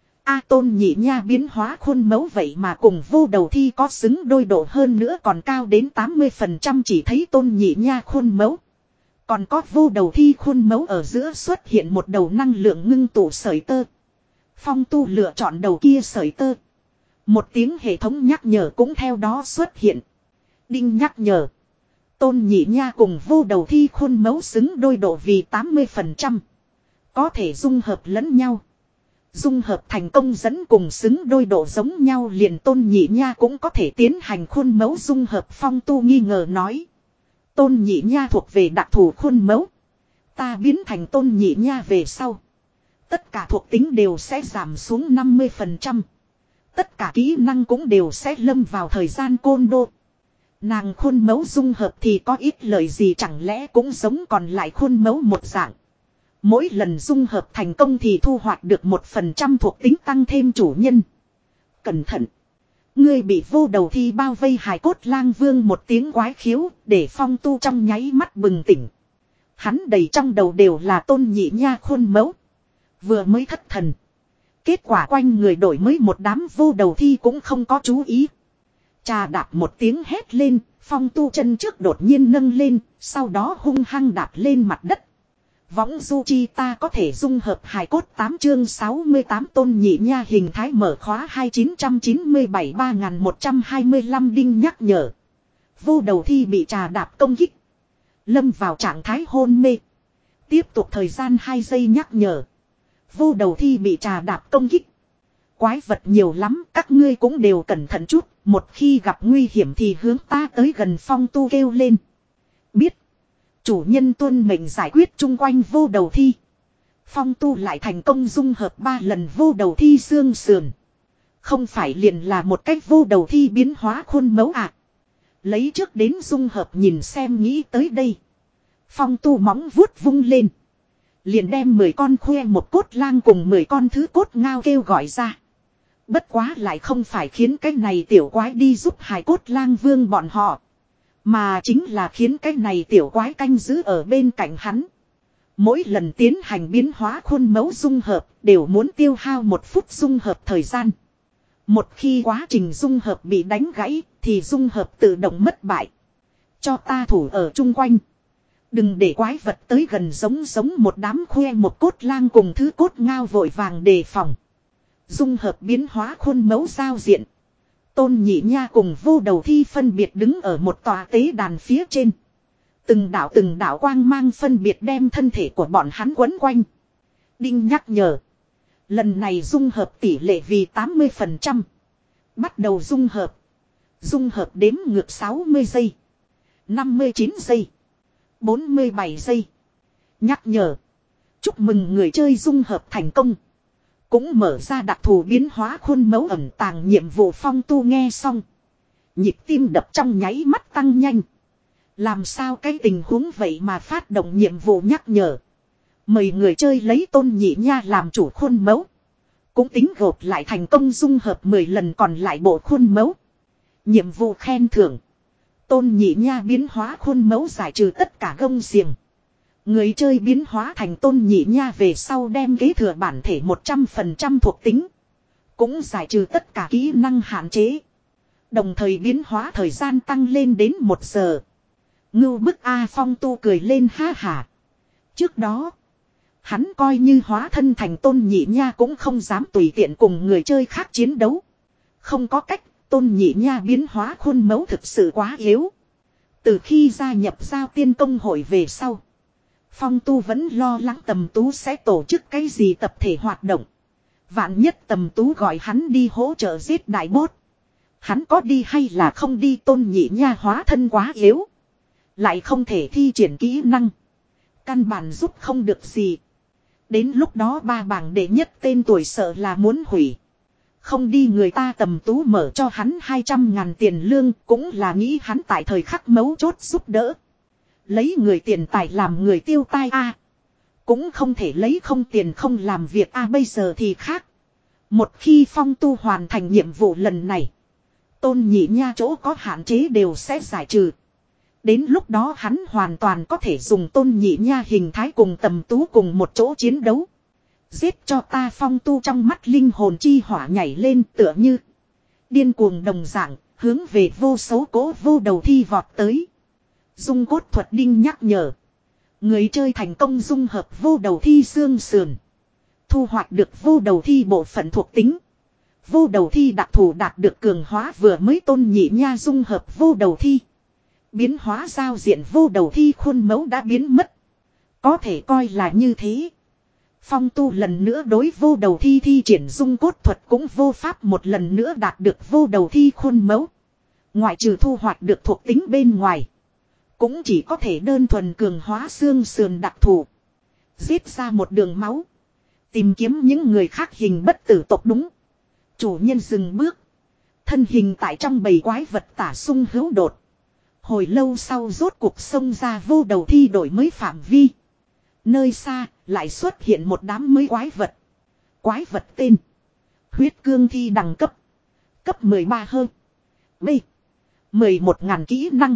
A Tôn Nhị Nha biến hóa khuôn mẫu vậy mà cùng vô đầu thi có xứng đôi độ, hơn nữa còn cao đến tám mươi phần trăm. Chỉ thấy Tôn Nhị Nha khuôn mẫu. Còn có vô đầu thi khuôn mẫu ở giữa xuất hiện một đầu năng lượng ngưng tụ sợi tơ. Phong tu lựa chọn đầu kia sợi tơ. Một tiếng hệ thống nhắc nhở cũng theo đó xuất hiện. Đinh nhắc nhở. Tôn Nhị Nha cùng vô đầu thi khuôn mẫu xứng đôi độ vì tám mươi phần trăm. Có thể dung hợp lẫn nhau. Dung hợp thành công dẫn cùng xứng đôi độ giống nhau, liền Tôn Nhị Nha cũng có thể tiến hành khuôn mẫu dung hợp. Phong tu nghi ngờ nói. Tôn Nhị Nha thuộc về đặc thù khuôn mẫu. Ta biến thành Tôn Nhị Nha về sau. Tất cả thuộc tính đều sẽ giảm xuống năm mươi phần trăm. Tất cả kỹ năng cũng đều sẽ lâm vào thời gian côn đô. Nàng khuôn mẫu dung hợp thì có ít lợi gì, chẳng lẽ cũng giống còn lại khuôn mẫu một dạng. Mỗi lần dung hợp thành công thì thu hoạch được một phần trăm thuộc tính tăng thêm chủ nhân. Cẩn thận. Ngươi bị vô đầu thi bao vây. Hài cốt lang vương một tiếng quái khiếu để Phong tu trong nháy mắt bừng tỉnh. Hắn đầy trong đầu đều là Tôn Nhị Nha khuôn mẫu. Vừa mới thất thần. Kết quả quanh người đổi mới một đám vô đầu thi cũng không có chú ý. Trà đạp một tiếng hét lên, Phong tu chân trước đột nhiên nâng lên, sau đó hung hăng đạp lên mặt đất. Võng du chi ta có thể dung hợp hài cốt. Tám chương sáu mươi tám Tôn Nhị Nha hình thái mở khóa hai chín chín bảy ba một hai lăm. Đinh nhắc nhở. Vô đầu thi bị trà đạp công kích. Lâm vào trạng thái hôn mê. Tiếp tục thời gian hai giây nhắc nhở. Vô đầu thi bị trà đạp công kích. Quái vật nhiều lắm, các ngươi cũng đều cẩn thận chút. Một khi gặp nguy hiểm thì hướng ta tới gần. Phong tu kêu lên. Biết. Chủ nhân tuân mệnh giải quyết chung quanh vô đầu thi. Phong tu lại thành công dung hợp ba lần vô đầu thi xương sườn. Không phải liền là một cách vô đầu thi biến hóa khuôn mẫu à. Lấy trước đến dung hợp nhìn xem, nghĩ tới đây. Phong tu móng vuốt vung lên. Liền đem mười con khoe một cốt lang cùng mười con thứ cốt ngao kêu gọi ra. Bất quá lại không phải khiến cái này tiểu quái đi giúp hài cốt lang vương bọn họ. Mà chính là khiến cái này tiểu quái canh giữ ở bên cạnh hắn. Mỗi lần tiến hành biến hóa khuôn mẫu dung hợp đều muốn tiêu hao một phút dung hợp thời gian. Một khi quá trình dung hợp bị đánh gãy thì dung hợp tự động mất bại. Cho ta thủ ở chung quanh. Đừng để quái vật tới gần giống giống một đám khoe một cốt lang cùng thứ cốt ngao vội vàng đề phòng. Dung hợp biến hóa khuôn mẫu giao diện. Tôn Nhị Nha cùng Vô Đầu Thi phân biệt đứng ở một tòa tế đàn phía trên. Từng đạo từng đạo quang mang phân biệt đem thân thể của bọn hắn quấn quanh. Đinh nhắc nhở. Lần này dung hợp tỷ lệ vì tám mươi phần trăm. Bắt đầu dung hợp. Dung hợp đếm ngược sáu mươi giây. năm mươi chín giây. bốn mươi bảy giây. Nhắc nhở. Chúc mừng người chơi dung hợp thành công. Cũng mở ra đặc thù biến hóa khuôn mẫu ẩn tàng nhiệm vụ. Phong Tu nghe xong. Nhịp tim đập trong nháy mắt tăng nhanh. Làm sao cái tình huống vậy mà phát động nhiệm vụ nhắc nhở. Mời người chơi lấy Tôn Nhị Nha làm chủ khuôn mẫu. Cũng tính gộp lại thành công dung hợp mười lần còn lại bộ khuôn mẫu. Nhiệm vụ khen thưởng. Tôn Nhị Nha biến hóa khuôn mẫu giải trừ tất cả gông xiềng. Người chơi biến hóa thành Tôn Nhị Nha về sau đem kế thừa bản thể một trăm phần trăm thuộc tính. Cũng giải trừ tất cả kỹ năng hạn chế. Đồng thời biến hóa thời gian tăng lên đến một giờ. Ngưu bức A Phong Tu cười lên ha hả. Trước đó, hắn coi như hóa thân thành Tôn Nhị Nha cũng không dám tùy tiện cùng người chơi khác chiến đấu. Không có cách, Tôn Nhị Nha biến hóa khuôn mẫu thực sự quá yếu. Từ khi gia nhập giao tiên công hội về sau, Phong Tu vẫn lo lắng Tầm Tú sẽ tổ chức cái gì tập thể hoạt động. Vạn nhất Tầm Tú gọi hắn đi hỗ trợ giết đại bốt. Hắn có đi hay là không đi? Tôn Nhị Nha hóa thân quá yếu. Lại không thể thi triển kỹ năng. Căn bản giúp không được gì. Đến lúc đó ba bảng đệ nhất tên tuổi sợ là muốn hủy. Không đi người ta Tầm Tú mở cho hắn hai trăm ngàn tiền lương cũng là nghĩ hắn tại thời khắc mấu chốt giúp đỡ. Lấy người tiền tài làm người tiêu tai a. Cũng không thể lấy không tiền không làm việc a. Bây giờ thì khác. Một khi Phong Tu hoàn thành nhiệm vụ lần này, Tôn Nhị Nha chỗ có hạn chế đều sẽ giải trừ. Đến lúc đó hắn hoàn toàn có thể dùng Tôn Nhị Nha hình thái cùng Tầm Tú cùng một chỗ chiến đấu. Giết cho ta! Phong Tu trong mắt linh hồn chi hỏa nhảy lên tựa như điên cuồng đồng dạng, hướng về vô số cố vô đầu thi vọt tới. Dung cốt thuật đinh nhắc nhở. Người chơi thành công dung hợp vô đầu thi xương sườn. Thu hoạch được vô đầu thi bộ phận thuộc tính. Vô đầu thi đặc thù đạt được cường hóa vừa mới Tôn Nhị Nha dung hợp vô đầu thi. Biến hóa giao diện vô đầu thi khuôn mẫu đã biến mất. Có thể coi là như thế. Phong Tu lần nữa đối vô đầu thi thi triển dung cốt thuật cũng vô pháp một lần nữa đạt được vô đầu thi khuôn mẫu. Ngoại trừ thu hoạch được thuộc tính bên ngoài, cũng chỉ có thể đơn thuần cường hóa xương sườn đặc thù. Giết ra một đường máu. Tìm kiếm những người khác hình bất tử tộc đúng. Chủ nhân dừng bước. Thân hình tại trong bầy quái vật tả sung hữu đột. Hồi lâu sau rốt cuộc xông ra vô đầu thi đổi mới phạm vi. Nơi xa lại xuất hiện một đám mới quái vật. Quái vật tên huyết cương thi đẳng cấp. Cấp mười ba hơn. B. mười một ngàn kỹ năng.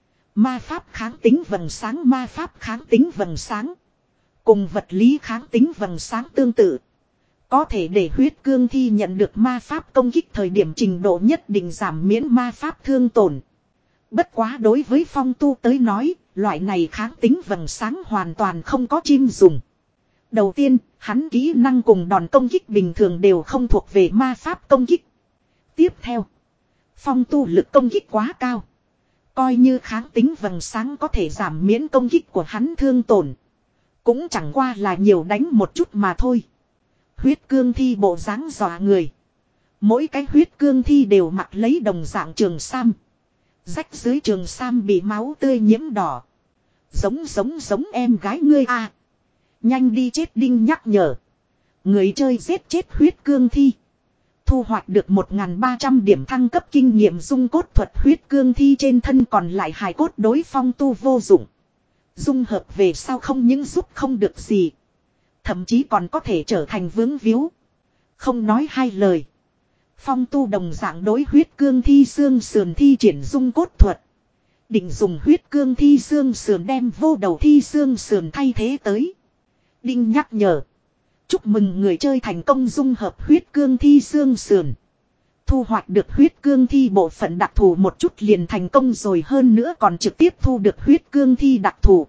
Ma pháp kháng tính vầng sáng. Ma pháp kháng tính vầng sáng cùng vật lý kháng tính vầng sáng tương tự. Có thể để huyết cương thi nhận được ma pháp công kích thời điểm trình độ nhất định giảm miễn ma pháp thương tổn. Bất quá đối với Phong Tu tới nói, loại này kháng tính vầng sáng hoàn toàn không có chim dùng. Đầu tiên, hắn kỹ năng cùng đòn công kích bình thường đều không thuộc về ma pháp công kích. Tiếp theo, Phong Tu lực công kích quá cao. Coi như kháng tính vầng sáng có thể giảm miễn công kích của hắn thương tổn, cũng chẳng qua là nhiều đánh một chút mà thôi. Huyết cương thi bộ dáng dọa người. Mỗi cái huyết cương thi đều mặc lấy đồng dạng trường sam. Rách dưới trường sam bị máu tươi nhiễm đỏ. Giống giống giống em gái ngươi a. Nhanh đi chết đinh nhắc nhở. Người chơi giết chết huyết cương thi. Thu hoạch được một nghìn ba trăm điểm thăng cấp kinh nghiệm dung cốt thuật. Huyết cương thi trên thân còn lại hài cốt đối Phong Tu vô dụng. Dung hợp về sau không những giúp không được gì, Thậm chí còn có thể trở thành vướng víu. Không nói hai lời. Phong Tu đồng dạng đối huyết cương thi xương sườn thi triển dung cốt thuật. Định dùng huyết cương thi xương sườn đem vô đầu thi xương sườn thay thế tới. Đinh nhắc nhở. Chúc mừng người chơi thành công dung hợp huyết cương thi xương sườn. Thu hoạch được huyết cương thi bộ phận đặc thù một chút liền thành công rồi, hơn nữa còn trực tiếp thu được huyết cương thi đặc thù.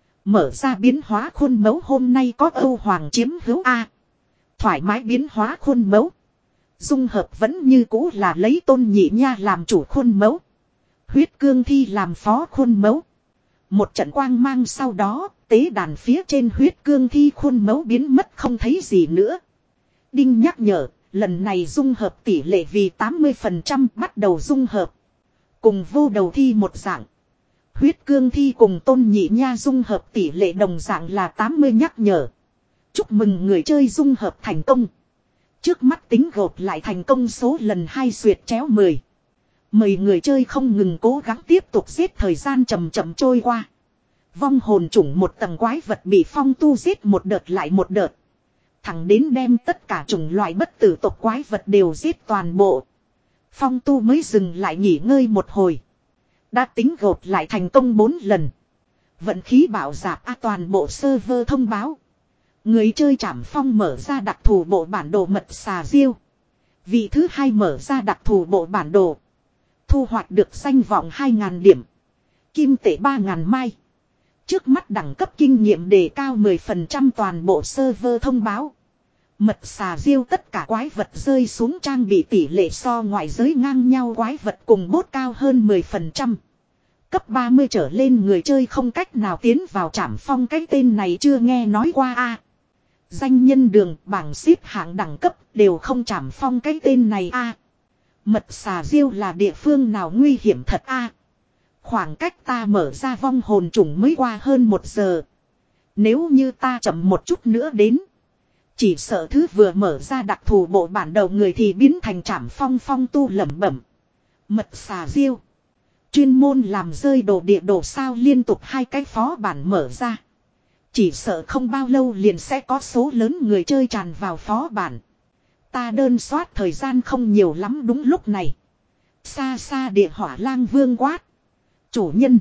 Mở ra biến hóa khuôn mẫu, hôm nay có Âu Hoàng chiếm hữu A. Thoải mái biến hóa khuôn mẫu. Dung hợp vẫn như cũ là lấy Tôn Nhị Nha làm chủ khuôn mẫu. Huyết cương thi làm phó khuôn mẫu. Một trận quang mang sau đó, tế đàn phía trên huyết cương thi khuôn mẫu biến mất không thấy gì nữa. Đinh nhắc nhở, lần này dung hợp tỷ lệ vì tám mươi phần trăm bắt đầu dung hợp. Cùng vô đầu thi một dạng. Huyết cương thi cùng Tôn Nhị Nha dung hợp tỷ lệ đồng dạng là tám mươi, nhắc nhở. Chúc mừng người chơi dung hợp thành công. Trước mắt tính gộp lại thành công số lần hai xuyệt chéo mười. Mời người chơi không ngừng cố gắng tiếp tục giết, thời gian chậm chậm trôi qua. Vong hồn chủng một tầng quái vật bị Phong Tu giết một đợt lại một đợt. Thẳng đến đem tất cả chủng loại bất tử tộc quái vật đều giết toàn bộ. Phong Tu mới dừng lại nghỉ ngơi một hồi. Đã tính gộp lại thành công bốn lần. Vận khí bảo giảm a, toàn bộ server thông báo. Người chơi Trảm Phong mở ra đặc thù bộ bản đồ mật xà diêu. Vị thứ hai mở ra đặc thù bộ bản đồ. Thu hoạch được danh vọng hai nghìn điểm. Kim tệ ba nghìn mai. Trước mắt đẳng cấp kinh nghiệm đề cao mười phần trăm, toàn bộ server thông báo. Mật xà diêu tất cả quái vật rơi xuống trang bị tỷ lệ so ngoại giới ngang nhau quái vật cùng bốt cao hơn mười phần trăm. Cấp ba mươi trở lên người chơi không cách nào tiến vào Trảm Phong, cái tên này chưa nghe nói qua a. Danh nhân đường bảng xếp hạng đẳng cấp đều không Trảm Phong cái tên này a. Mật xà diêu là địa phương nào nguy hiểm thật a. Khoảng cách ta mở ra vong hồn chủng mới qua hơn một giờ. Nếu như ta chậm một chút nữa đến, chỉ sợ thứ vừa mở ra đặc thù bộ bản đầu người thì biến thành Trảm Phong. Phong Tu lẩm bẩm. Mật xà diêu. Chuyên môn làm rơi đồ địa đồ sao, liên tục hai cái phó bản mở ra. Chỉ sợ không bao lâu liền sẽ có số lớn người chơi tràn vào phó bản. Ta đơn soát thời gian không nhiều lắm, đúng lúc này. Xa xa địa hỏa lang vương quát. Chủ nhân.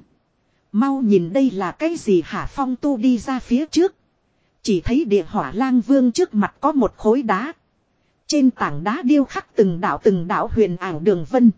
Mau nhìn đây là cái gì hả? Phong Tu đi ra phía trước. Chỉ thấy địa hỏa lang vương trước mặt có một khối đá. Trên tảng đá điêu khắc từng đạo từng đạo huyền ảo đường vân.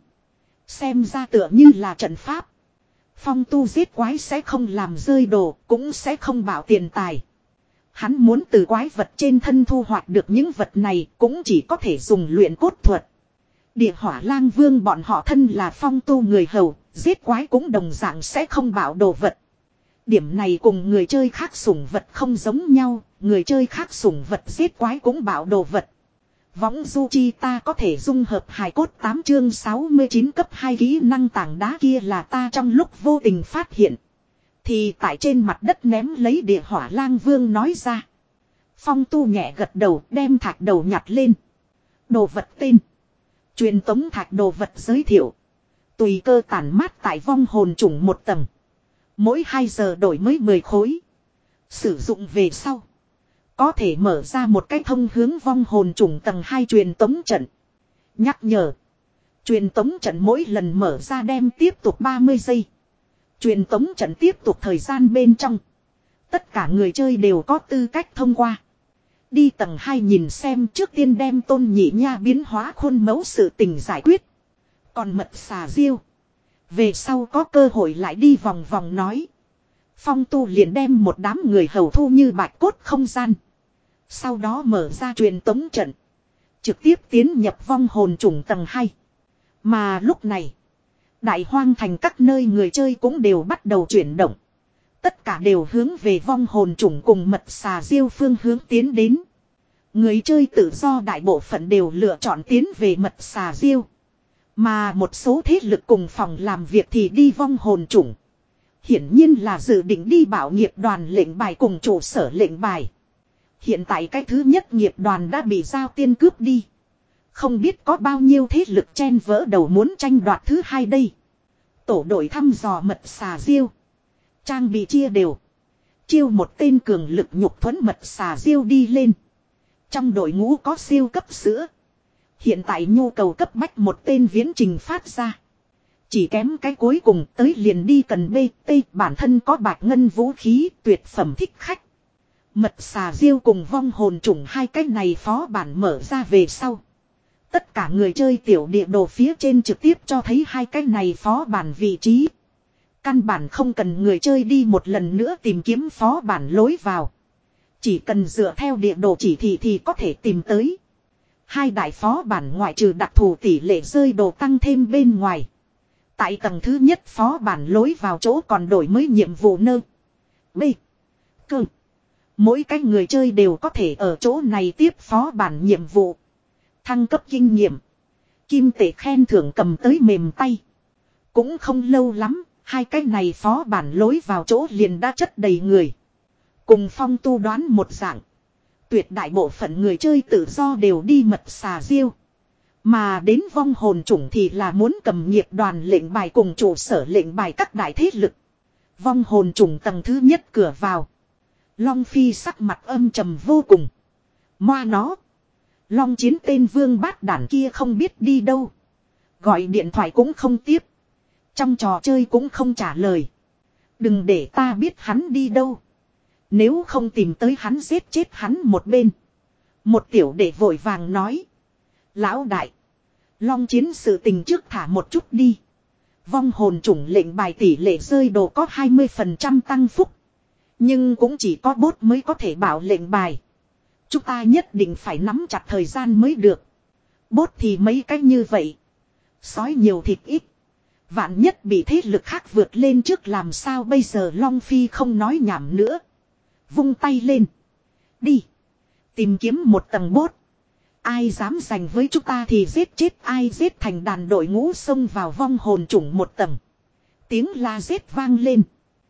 Xem ra tựa như là trận pháp. Phong Tu giết quái sẽ không làm rơi đồ, cũng sẽ không bảo tiền tài. Hắn muốn từ quái vật trên thân thu hoạch được những vật này, cũng chỉ có thể dùng luyện cốt thuật. Địa hỏa lang vương bọn họ thân là Phong Tu người hầu, giết quái cũng đồng dạng sẽ không bảo đồ vật. Điểm này cùng người chơi khác sủng vật không giống nhau, người chơi khác sủng vật giết quái cũng bảo đồ vật. Võng du chi ta có thể dung hợp hài cốt, tám chương sáu mươi chín cấp hai kỹ năng tảng đá kia là ta trong lúc vô tình phát hiện. Thì tại trên mặt đất ném lấy địa hỏa lang vương nói ra. Phong Tu nhẹ gật đầu đem thạch đầu nhặt lên. Đồ vật tên. Truyền tống thạch, đồ vật giới thiệu. Tùy cơ tản mát tại vong hồn chủng một tầng. Mỗi hai giờ đổi mới mười khối. Sử dụng về sau. Có thể mở ra một cái thông hướng vong hồn chủng tầng hai truyền tống trận. Nhắc nhở. Truyền tống trận mỗi lần mở ra đem tiếp tục ba mươi giây. Truyền tống trận tiếp tục thời gian bên trong. Tất cả người chơi đều có tư cách thông qua. Đi tầng hai nhìn xem, trước tiên đem Tôn Nhị Nha biến hóa khuôn mẫu sự tình giải quyết. Còn mật xà diêu. Về sau có cơ hội lại đi vòng vòng nói. Phong Tu liền đem một đám người hầu thu như bạch cốt không gian. Sau đó mở ra truyền tống trận. Trực tiếp tiến nhập vong hồn chủng tầng hai. Mà lúc này, đại hoang thành các nơi người chơi cũng đều bắt đầu chuyển động. Tất cả đều hướng về vong hồn chủng cùng mật xà diêu phương hướng tiến đến. Người chơi tự do đại bộ phận đều lựa chọn tiến về mật xà diêu. Mà một số thế lực cùng phòng làm việc thì đi vong hồn chủng. Hiển nhiên là dự định đi bảo nghiệp đoàn lệnh bài cùng trụ sở lệnh bài. Hiện tại cái thứ nhất nghiệp đoàn đã bị giao tiên cướp đi. Không biết có bao nhiêu thế lực chen vỡ đầu muốn tranh đoạt thứ hai đây. Tổ đội thăm dò mật xà diêu. Trang bị chia đều. chiêu một tên cường lực nhục thuẫn mật xà diêu đi lên. Trong đội ngũ có siêu cấp sữa. Hiện tại nhu cầu cấp bách một tên viễn trình phát ra. Chỉ kém cái cuối cùng tới liền đi cần bê tê bản thân có bạch ngân vũ khí tuyệt phẩm thích khách. Mật xà diêu cùng vong hồn trùng hai cái này phó bản mở ra về sau. Tất cả người chơi tiểu địa đồ phía trên trực tiếp cho thấy hai cái này phó bản vị trí. Căn bản không cần người chơi đi một lần nữa tìm kiếm phó bản lối vào. Chỉ cần dựa theo địa đồ chỉ thị thì có thể tìm tới. Hai đại phó bản ngoại trừ đặc thù tỷ lệ rơi đồ tăng thêm bên ngoài. Tại tầng thứ nhất phó bản lối vào chỗ còn đổi mới nhiệm vụ nơ. B. Cơ. Mỗi cái người chơi đều có thể ở chỗ này tiếp phó bản nhiệm vụ. Thăng cấp kinh nghiệm. Kim tệ khen thưởng cầm tới mềm tay. Cũng không lâu lắm, hai cái này phó bản lối vào chỗ liền đã chất đầy người. Cùng Phong Tu đoán một dạng. Tuyệt đại bộ phận người chơi tự do đều đi mật xà diêu. Mà đến vong hồn chủng thì là muốn cầm nghiệp đoàn lệnh bài cùng trụ sở lệnh bài các đại thế lực. Vong hồn chủng tầng thứ nhất cửa vào. Long Phi sắc mặt âm trầm vô cùng. Moa nó. Long Chiến tên vương bát đản kia không biết đi đâu. Gọi điện thoại cũng không tiếp. Trong trò chơi cũng không trả lời. Đừng để ta biết hắn đi đâu. Nếu không tìm tới hắn giết chết hắn một bên. Một tiểu đệ vội vàng nói. Lão đại. Long Chiến sự tình trước thả một chút đi. Vong hồn chủng lệnh bài tỷ lệ rơi đồ có hai mươi phần trăm tăng phúc. Nhưng cũng chỉ có bốt mới có thể bảo lệnh bài. Chúng ta nhất định phải nắm chặt thời gian mới được. Bốt thì mấy cách như vậy. Sói nhiều thịt ít. Vạn nhất bị thế lực khác vượt lên trước làm sao bây giờ Long Phi không nói nhảm nữa. Vung tay lên. Đi. Tìm kiếm một tầng bốt. Ai dám giành với chúng ta thì giết chết ai giết thành đàn đội ngũ xông vào vong hồn chủng một tầng. Tiếng la giết vang lên.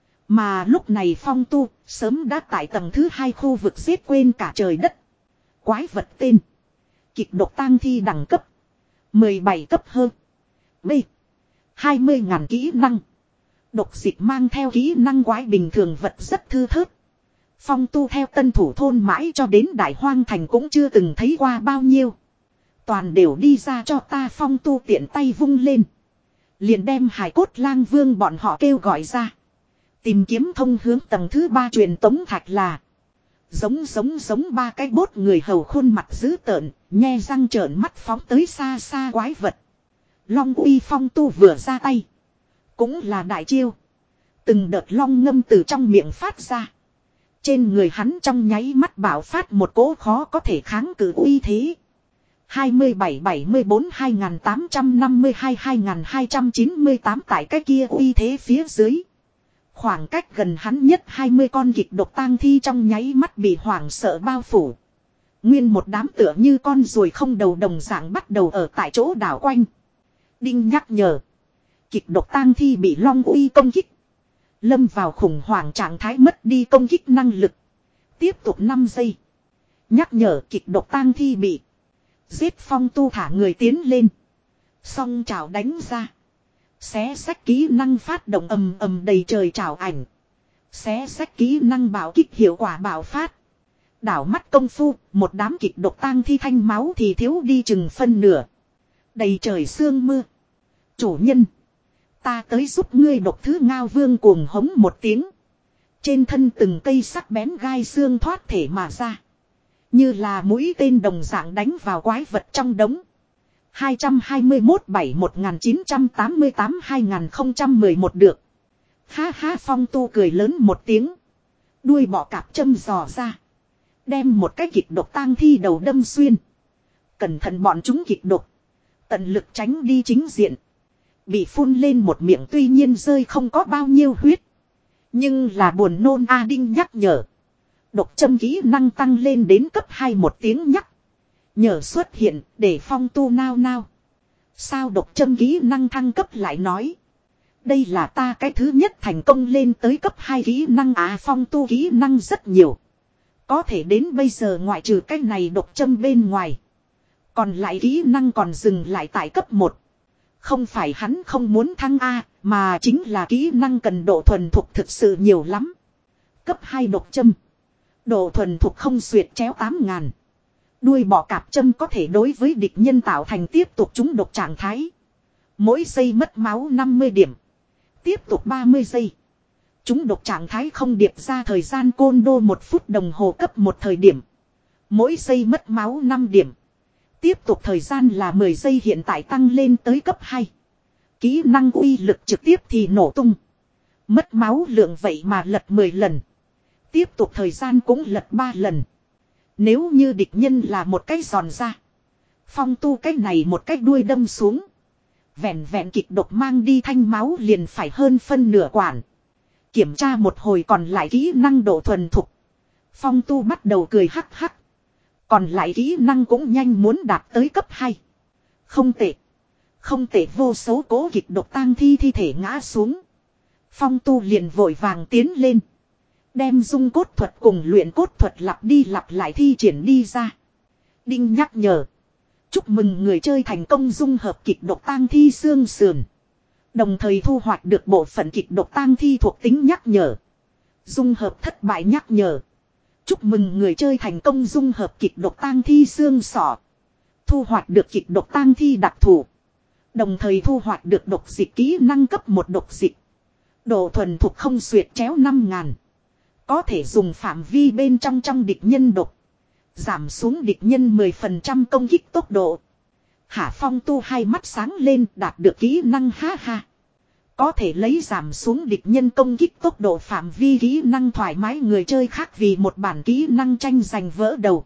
Mà lúc này Phong Tu sớm đã tại tầng thứ hai khu vực giết quên cả trời đất. Quái vật tên. Kịch độc tang thi đẳng cấp. mười bảy cấp hơn. B. hai mươi ngàn kỹ năng. Độc dịch mang theo kỹ năng quái bình thường vật rất thư thớt. Phong Tu theo tân thủ thôn mãi cho đến đại hoang thành cũng chưa từng thấy qua bao nhiêu. Toàn đều đi ra cho ta. Phong Tu tiện tay vung lên. Liền đem hải cốt lang vương bọn họ kêu gọi ra. Tìm kiếm thông hướng tầng thứ ba truyền tống thạch là. Giống giống giống ba cái bốt người hầu khuôn mặt dữ tợn, nhe răng trợn mắt phóng tới xa xa quái vật. Long uy Phong Tu vừa ra tay. Cũng là đại chiêu. Từng đợt long ngâm từ trong miệng phát ra. Trên người hắn trong nháy mắt bạo phát một cỗ khó có thể kháng cự uy thế. hai mươi bảy bảy mươi bốn hai nghìn tám trăm năm mươi hai hai nghìn hai trăm chín mươi tám tại cái kia uy thế phía dưới. Khoảng cách gần hắn nhất hai mươi con kịch độc tang thi trong nháy mắt bị hoảng sợ bao phủ. Nguyên một đám tựa như con ruồi không đầu đồng dạng bắt đầu ở tại chỗ đảo quanh. Đinh nhắc nhở. Kịch độc tang thi bị long uy công kích. Lâm vào khủng hoảng trạng thái mất đi công kích năng lực. Tiếp tục năm giây. Nhắc nhở kịch độc tang thi bị. Giết. Phong Tu thả người tiến lên. Song chảo đánh ra. Xé sách kỹ năng phát động ầm ầm đầy trời trảo ảnh. Xé sách kỹ năng bảo kích hiệu quả bạo phát. Đảo mắt công phu, một đám kịch độc tang thi thanh máu thì thiếu đi chừng phân nửa. Đầy trời sương mưa. Chủ nhân. Ta tới giúp ngươi độc thứ ngao vương cuồng hống một tiếng. Trên thân từng cây sắc bén gai xương thoát thể mà ra. Như là mũi tên đồng dạng đánh vào quái vật trong đống. hai trăm hai mươi mốt bảy một nghìn chín trăm tám mươi tám hai nghìn không trăm mười một được. Ha ha. Phong Tu cười lớn một tiếng. Đuôi bọ cạp châm dò ra. Đem một cái kịch độc tang thi đầu đâm xuyên. Cẩn thận bọn chúng kịch độc. Tận lực tránh đi chính diện. Bị phun lên một miệng tuy nhiên rơi không có bao nhiêu huyết. Nhưng là buồn nôn. A Đinh nhắc nhở. Độc châm kỹ năng tăng lên đến cấp hai một tiếng nhắc. Nhờ xuất hiện để Phong Tu nao nao. Sao độc châm kỹ năng thăng cấp lại nói. Đây là ta cái thứ nhất thành công lên tới cấp hai kỹ năng. À Phong Tu kỹ năng rất nhiều. Có thể đến bây giờ ngoại trừ cái này độc châm bên ngoài. Còn lại kỹ năng còn dừng lại tại cấp một. Không phải hắn không muốn thăng A, mà chính là kỹ năng cần độ thuần thục thực sự nhiều lắm. Cấp hai độc châm. Độ thuần thục không xuyệt chéo tám ngàn. Đuôi bọ cạp châm có thể đối với địch nhân tạo thành tiếp tục trúng độc trạng thái. Mỗi giây mất máu năm mươi điểm. Tiếp tục ba mươi giây. Trúng độc trạng thái không điệp ra thời gian côn đô một phút đồng hồ cấp một thời điểm. Mỗi giây mất máu năm điểm. Tiếp tục thời gian là mười giây hiện tại tăng lên tới cấp hai. Kỹ năng uy lực trực tiếp thì nổ tung. Mất máu lượng vậy mà lật mười lần. Tiếp tục thời gian cũng lật ba lần. Nếu như địch nhân là một cái giòn ra. Phong tu cái này một cái đuôi đâm xuống. Vẹn vẹn kịch độc mang đi thanh máu liền phải hơn phân nửa quản. Kiểm tra một hồi còn lại kỹ năng độ thuần thục. Phong tu bắt đầu cười hắc hắc. Còn lại kỹ năng cũng nhanh muốn đạt tới cấp hai. Không tệ. Không tệ vô số cố kịch độc tang thi thi thể ngã xuống. Phong tu liền vội vàng tiến lên. Đem dung cốt thuật cùng luyện cốt thuật lặp đi lặp lại thi triển đi ra. Đinh nhắc nhở. Chúc mừng người chơi thành công dung hợp kịch độc tang thi xương sườn. Đồng thời thu hoạch được bộ phận kịch độc tang thi thuộc tính nhắc nhở. Dung hợp thất bại nhắc nhở. Chúc mừng người chơi thành công dung hợp kịch độc tang thi xương sọ. Thu hoạch được kịch độc tang thi đặc thù. Đồng thời thu hoạch được độc dịch kỹ năng cấp một độc dịch. Độ thuần thục không xuyệt chéo năm ngàn. Có thể dùng phạm vi bên trong trong địch nhân độc. Giảm xuống địch nhân mười phần trăm công kích tốc độ. Hạ Phong tu hai mắt sáng lên đạt được kỹ năng ha ha. Có thể lấy giảm xuống địch nhân công kích tốc độ phạm vi kỹ năng thoải mái người chơi khác vì một bản kỹ năng tranh giành vỡ đầu.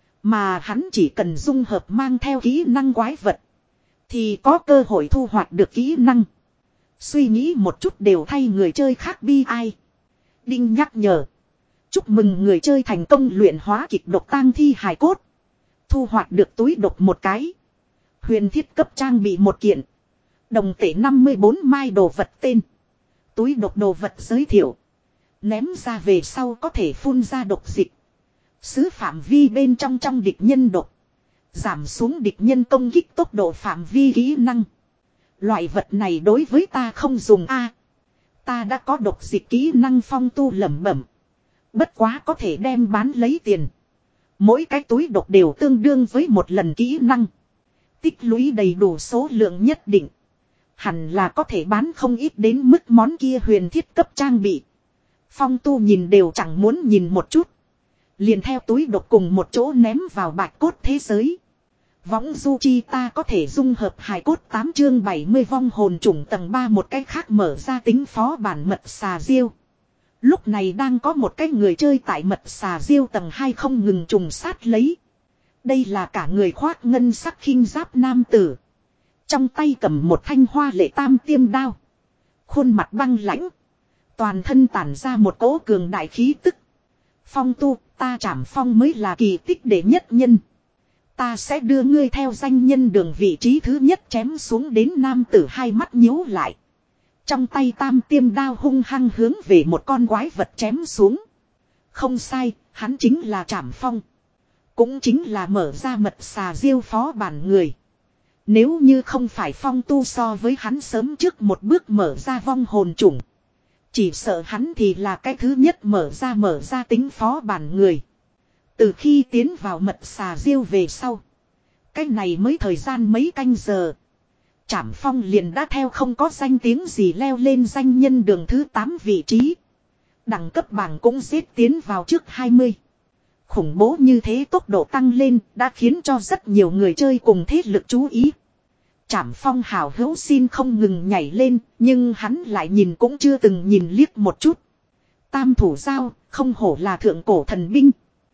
Mà hắn chỉ cần dung hợp mang theo kỹ năng quái vật. Thì có cơ hội thu hoạch được kỹ năng. Suy nghĩ một chút đều thay người chơi khác bi ai. Đinh nhắc nhở. Chúc mừng người chơi thành công luyện hóa kịch độc tang thi hài cốt. Thu hoạch được túi độc một cái. Huyền thiết cấp trang bị một kiện. Đồng tệ năm mươi bốn mai đồ vật tên. Túi độc đồ vật giới thiệu. Ném ra về sau có thể phun ra độc dịch. Xứ phạm vi bên trong trong địch nhân độc. Giảm xuống địch nhân công kích tốc độ phạm vi kỹ năng. Loại vật này đối với ta không dùng a. Ta đã có độc dịch kỹ năng phong tu lẩm bẩm. Bất quá có thể đem bán lấy tiền. Mỗi cái túi độc đều tương đương với một lần kỹ năng. Tích lũy đầy đủ số lượng nhất định. Hẳn là có thể bán không ít đến mức món kia huyền thiết cấp trang bị. Phong tu nhìn đều chẳng muốn nhìn một chút. Liền theo túi độc cùng một chỗ ném vào bạch cốt thế giới. Võng du chi ta có thể dung hợp hài cốt tám chương bảy mươi vong hồn chủng tầng ba một cách khác mở ra tính phó bản mật xà diêu. Lúc này đang có một cái người chơi tại mật xà diêu tầng hai không ngừng trùng sát lấy. Đây là cả người khoác ngân sắc khinh giáp nam tử. Trong tay cầm một thanh hoa lệ tam tiêm đao. Khuôn mặt băng lãnh. Toàn thân tản ra một cỗ cường đại khí tức. Phong tu, ta Trảm Phong mới là kỳ tích đệ nhất nhân. Ta sẽ đưa ngươi theo danh nhân đường vị trí thứ nhất chém xuống đến nam tử hai mắt nhíu lại. Trong tay tam tiêm đao hung hăng hướng về một con quái vật chém xuống. Không sai, hắn chính là Trảm Phong. Cũng chính là mở ra mật xà diêu phó bản người. Nếu như không phải Phong tu so với hắn sớm trước một bước mở ra vong hồn chủng. Chỉ sợ hắn thì là cái thứ nhất mở ra mở ra tính phó bản người. Từ khi tiến vào mật xà diêu về sau. Cái này mới thời gian mấy canh giờ. Trảm Phong liền đã theo không có danh tiếng gì leo lên danh nhân đường thứ tám vị trí. Đẳng cấp bảng cũng xếp tiến vào trước hai mươi. Khủng bố như thế tốc độ tăng lên đã khiến cho rất nhiều người chơi cùng thế lực chú ý. Trảm Phong hào hữu xin không ngừng nhảy lên, nhưng hắn lại nhìn cũng chưa từng nhìn liếc một chút. Tam thủ giao, không hổ là thượng cổ thần binh.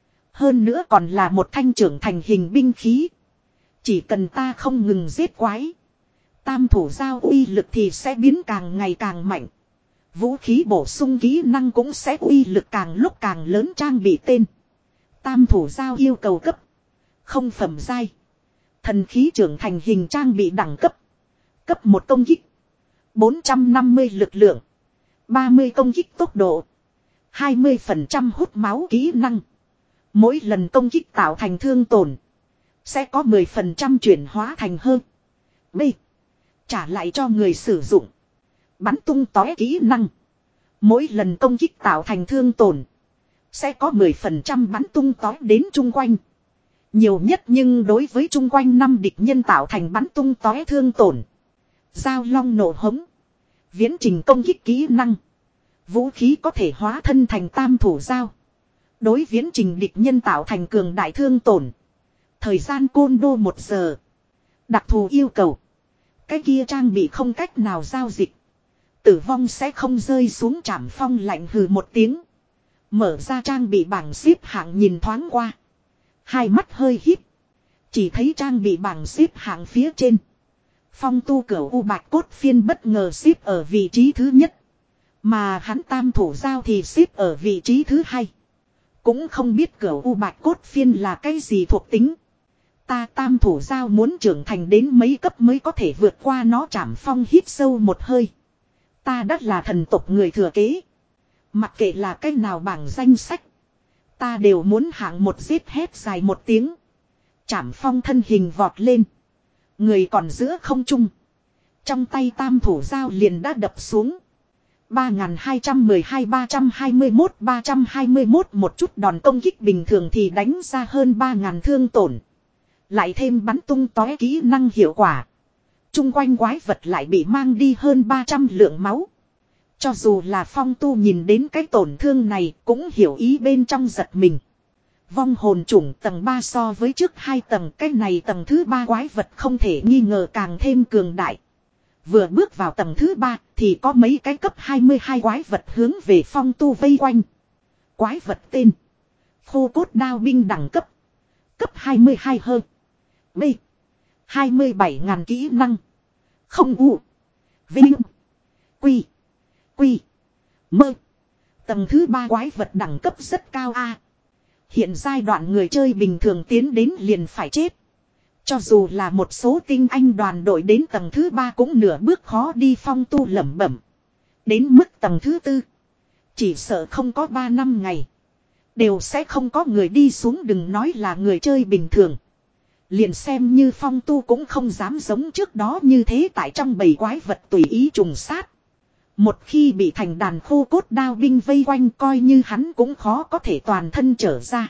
Hơn nữa còn là một thanh trưởng thành hình binh khí. Chỉ cần ta không ngừng giết quái. Tam thủ giao uy lực thì sẽ biến càng ngày càng mạnh. Vũ khí bổ sung kỹ năng cũng sẽ uy lực càng lúc càng lớn trang bị tên. Tam thủ giao yêu cầu cấp. Không phẩm giai. Thần khí trưởng thành hình trang bị đẳng cấp. Cấp một công kích. bốn trăm năm mươi lực lượng. ba mươi công kích tốc độ. hai mươi phần trăm hút máu kỹ năng. Mỗi lần công kích tạo thành thương tổn. Sẽ có mười phần trăm chuyển hóa thành hơn. B. Trả lại cho người sử dụng. Bắn tung tóe kỹ năng. Mỗi lần công kích tạo thành thương tổn. Sẽ có mười phần trăm bắn tung tóe đến chung quanh. Nhiều nhất nhưng đối với chung quanh năm địch nhân tạo thành bắn tung tóe thương tổn. Giao long nổ hống. Viễn trình công kích kỹ năng. Vũ khí có thể hóa thân thành tam thủ dao. Đối viễn trình địch nhân tạo thành cường đại thương tổn. Thời gian côn đô một giờ. Đặc thù yêu cầu. Cái kia trang bị không cách nào giao dịch. Tử vong sẽ không rơi xuống trảm phong lạnh hừ một tiếng. Mở ra trang bị bảng xếp hạng nhìn thoáng qua. Hai mắt hơi híp. Chỉ thấy trang bị bảng xếp hạng phía trên. Phong tu cửu u bạch cốt phiên bất ngờ xếp ở vị trí thứ nhất. Mà hắn tam thủ giao thì xếp ở vị trí thứ hai. Cũng không biết cửu u bạch cốt phiên là cái gì thuộc tính. Ta tam thủ giao muốn trưởng thành đến mấy cấp mới có thể vượt qua nó. Trảm phong hít sâu một hơi. Ta đã là thần tộc người thừa kế. Mặc kệ là cái nào bảng danh sách. Ta đều muốn hạng một giết hét dài một tiếng. Trảm phong thân hình vọt lên. Người còn giữa không trung. Trong tay tam thủ giao liền đã đập xuống. ba nghìn hai trăm mười hai ba trăm hai mươi mốt ba trăm hai mươi mốt một chút đòn công kích bình thường thì đánh ra hơn ba nghìn thương tổn. Lại thêm bắn tung tóe kỹ năng hiệu quả. Trung quanh quái vật lại bị mang đi hơn ba trăm lượng máu. Cho dù là phong tu nhìn đến cái tổn thương này cũng hiểu ý bên trong giật mình. Vong hồn chủng tầng ba so với trước hai tầng, cái này tầng thứ ba quái vật không thể nghi ngờ càng thêm cường đại. Vừa bước vào tầng thứ ba thì có mấy cái cấp hai mươi hai quái vật hướng về phong tu vây quanh. Quái vật tên. Khô cốt đao binh đẳng cấp. Cấp hai mươi hai hơn. B. hai mươi bảy nghìn kỹ năng. Không u. Vinh. Quy. Quy. Mơ. Tầng thứ ba quái vật đẳng cấp rất cao a. Hiện giai đoạn người chơi bình thường tiến đến liền phải chết. Cho dù là một số tinh anh đoàn đội đến tầng thứ ba cũng nửa bước khó đi. Phong tu lẩm bẩm. Đến mức tầng thứ tư. Chỉ sợ không có ba năm ngày. Đều sẽ không có người đi xuống, đừng nói là người chơi bình thường. Liền xem như phong tu cũng không dám giống trước đó như thế tại trong bầy quái vật tùy ý trùng sát. Một khi bị thành đàn khô cốt đao binh vây quanh coi như hắn cũng khó có thể toàn thân trở ra.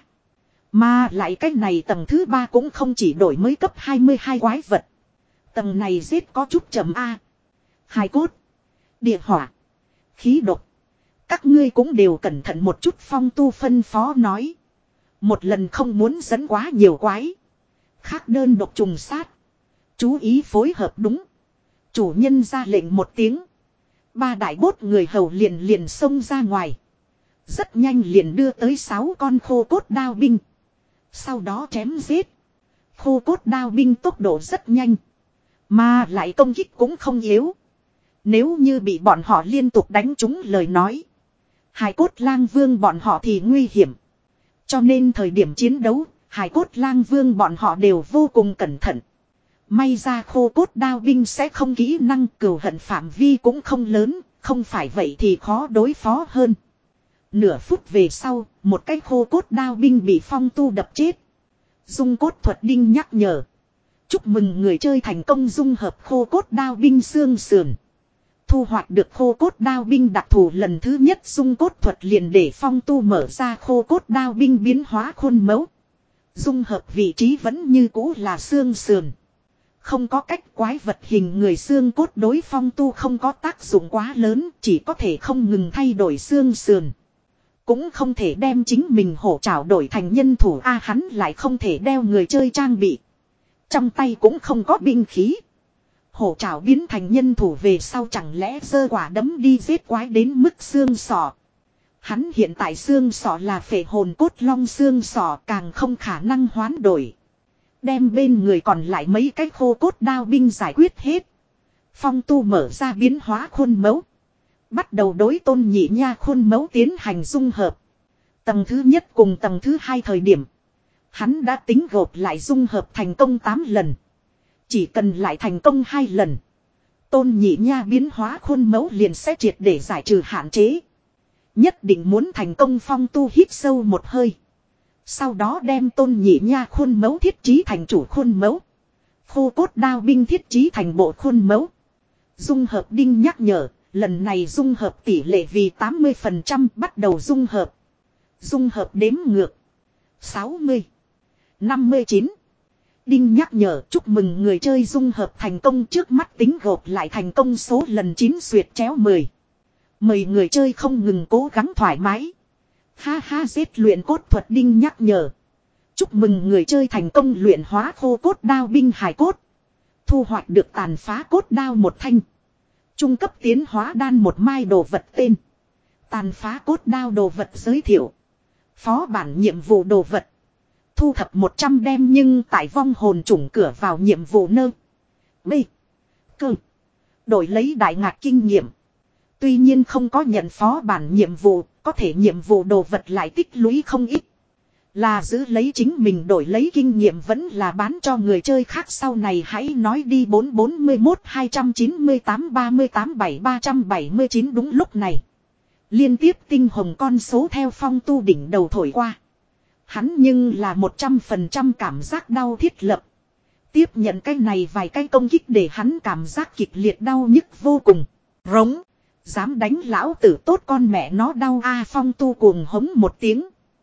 Mà lại cách này tầng thứ ba cũng không chỉ đổi mới cấp hai mươi hai quái vật. Tầng này giết có chút chậm A. Hai cốt. Địa hỏa. Khí độc. Các ngươi cũng đều cẩn thận một chút, phong tu phân phó nói. Một lần không muốn dẫn quá nhiều quái. Khác đơn độc trùng sát. Chú ý phối hợp đúng. Chủ nhân ra lệnh một tiếng. Ba đại bốt người hầu liền liền xông ra ngoài. Rất nhanh liền đưa tới sáu con khô cốt đao binh. Sau đó chém giết. Khô cốt đao binh tốc độ rất nhanh. Mà lại công kích cũng không yếu. Nếu như bị bọn họ liên tục đánh trúng lời nói. Hải cốt lang vương bọn họ thì nguy hiểm. Cho nên thời điểm chiến đấu, hải cốt lang vương bọn họ đều vô cùng cẩn thận. May ra khô cốt đao binh sẽ không kỹ năng, cừu hận phạm vi cũng không lớn, không phải vậy thì khó đối phó hơn. Nửa phút về sau, một cái khô cốt đao binh bị phong tu đập chết. Dung cốt thuật đinh nhắc nhở. Chúc mừng người chơi thành công dung hợp khô cốt đao binh xương sườn. Thu hoạch được khô cốt đao binh đặc thù lần thứ nhất, dung cốt thuật liền để phong tu mở ra khô cốt đao binh biến hóa khuôn mẫu. Dung hợp vị trí vẫn như cũ là xương sườn. Không có cách, quái vật hình người xương cốt đối phong tu không có tác dụng quá lớn, chỉ có thể không ngừng thay đổi xương sườn. Cũng không thể đem chính mình hổ trảo đổi thành nhân thủ a, hắn lại không thể đeo người chơi trang bị. Trong tay cũng không có binh khí. Hổ trảo biến thành nhân thủ về sau chẳng lẽ giơ quả đấm đi giết quái đến mức xương sọ. Hắn hiện tại xương sọ là phệ hồn cốt long xương sọ, càng không khả năng hoán đổi. Đem bên người còn lại mấy cái khô cốt đao binh giải quyết hết. Phong tu mở ra biến hóa khuôn mẫu. Bắt đầu đối tôn nhị nha khuôn mẫu tiến hành dung hợp. Tầng thứ nhất cùng tầng thứ hai thời điểm. Hắn đã tính gộp lại dung hợp thành công tám lần. Chỉ cần lại thành công hai lần. Tôn nhị nha biến hóa khuôn mẫu liền sẽ triệt để giải trừ hạn chế. Nhất định muốn thành công, phong tu hít sâu một hơi. Sau đó đem tôn nhị nha khuôn mẫu thiết trí thành chủ khuôn mẫu. Khô cốt đao binh thiết trí thành bộ khuôn mẫu. Dung hợp đinh nhắc nhở, Lần này dung hợp tỷ lệ vì tám mươi phần trăm bắt đầu dung hợp. Dung hợp đếm ngược. sáu mươi. năm mươi chín. Đinh nhắc nhở chúc mừng người chơi dung hợp thành công, trước mắt tính gộp lại thành công số lần chín xuyệt chéo mười. Mời người chơi không ngừng cố gắng thoải mái. Ha ha giết luyện cốt thuật đinh nhắc nhở. Chúc mừng người chơi thành công luyện hóa khô cốt đao binh hải cốt. Thu hoạch được tàn phá cốt đao một thanh. Trung cấp tiến hóa đan một mai đồ vật tên. Tàn phá cốt đao đồ vật giới thiệu. Phó bản nhiệm vụ đồ vật. Thu thập một trăm đem nhưng tại vong hồn chủng cửa vào nhiệm vụ nơ. B. Cơ. Đổi lấy đại ngạc kinh nghiệm. Tuy nhiên không có nhận phó bản nhiệm vụ, có thể nhiệm vụ đồ vật lại tích lũy không ít. Là giữ lấy chính mình đổi lấy kinh nghiệm vẫn là bán cho người chơi khác sau này hãy nói đi. Bốn bốn mốt hai chín tám ba tám bảy ba bảy chín. Đúng lúc này. Liên tiếp tinh hồng con số theo Phong Tu đỉnh đầu thổi qua. Hắn nhưng là một trăm phần trăm cảm giác đau thiết lập. Tiếp nhận cái này vài cái công kích để hắn cảm giác kịch liệt đau nhức vô cùng. Rống. Dám đánh lão tử tốt con mẹ nó đau a. Phong Tu cuồng hống một tiếng.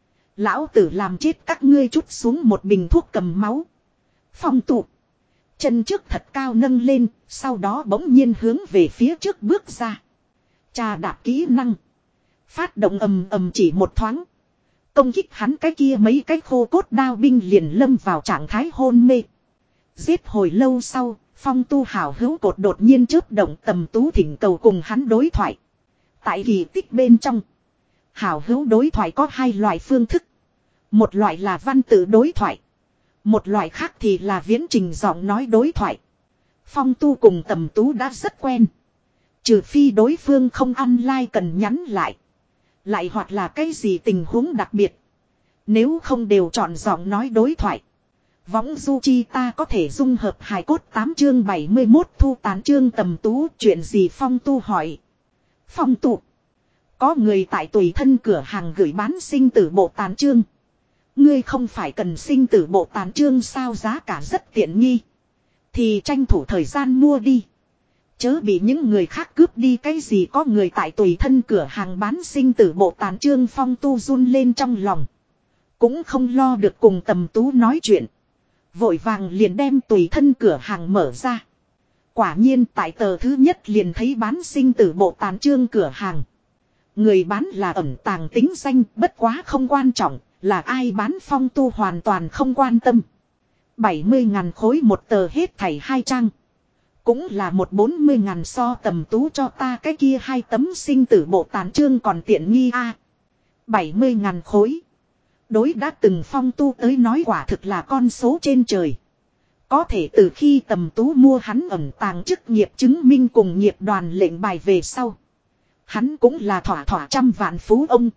Lão tử làm chết các ngươi, chút xuống một bình thuốc cầm máu. Phong Tu. Chân trước thật cao nâng lên, sau đó bỗng nhiên hướng về phía trước bước ra. Trà đạp kỹ năng. Phát động ầm ầm chỉ một thoáng. Công kích hắn cái kia mấy cái khô cốt đao binh liền lâm vào trạng thái hôn mê. Giết hồi lâu sau, Phong Tu hảo hữu cột đột nhiên chớp động, Tầm Tú thỉnh cầu cùng hắn đối thoại. Tại kỳ tích bên trong, hảo hữu đối thoại có hai loại phương thức. Một loại là văn tự đối thoại. Một loại khác thì là viễn trình giọng nói đối thoại. Phong Tu cùng Tầm Tú đã rất quen. Trừ phi đối phương không online cần nhắn lại. Lại hoặc là cái gì tình huống đặc biệt. Nếu không đều chọn giọng nói đối thoại. Võng du chi ta có thể dung hợp hài cốt. Tám chương bảy mươi mốt thu tán chương. Tầm Tú chuyện gì? Phong Tu hỏi. Phong Tu. Có người tại tùy thân cửa hàng gửi bán sinh tử bộ tán chương. Ngươi không phải cần sinh tử bộ tán chương sao? Giá cả rất tiện nghi. Thì tranh thủ thời gian mua đi. Chớ bị những người khác cướp đi. Cái gì có người tại tùy thân cửa hàng bán sinh tử bộ tán chương? Phong Tu run lên trong lòng. Cũng không lo được cùng Tầm Tú nói chuyện. Vội vàng liền đem tùy thân cửa hàng mở ra. Quả nhiên tại tờ thứ nhất liền thấy bán sinh tử bộ tán chương cửa hàng. Người bán là ẩn tàng tính danh, bất quá không quan trọng, là ai bán Phong Tu hoàn toàn không quan tâm. bảy mươi ngàn khối một tờ hết thảy hai trang. Cũng là một bốn mươi ngàn so Tầm Tú cho ta cái kia hai tấm sinh tử bộ tán chương còn tiện nghi a. bảy mươi ngàn khối. Đối đã từng Phong Tu tới nói quả thực là con số trên trời. Có thể từ khi Tầm Tú mua hắn ẩn tàng chức nghiệp chứng minh cùng nghiệp đoàn lệnh bài về sau. Hắn cũng là thỏa thỏa trăm vạn phú ông.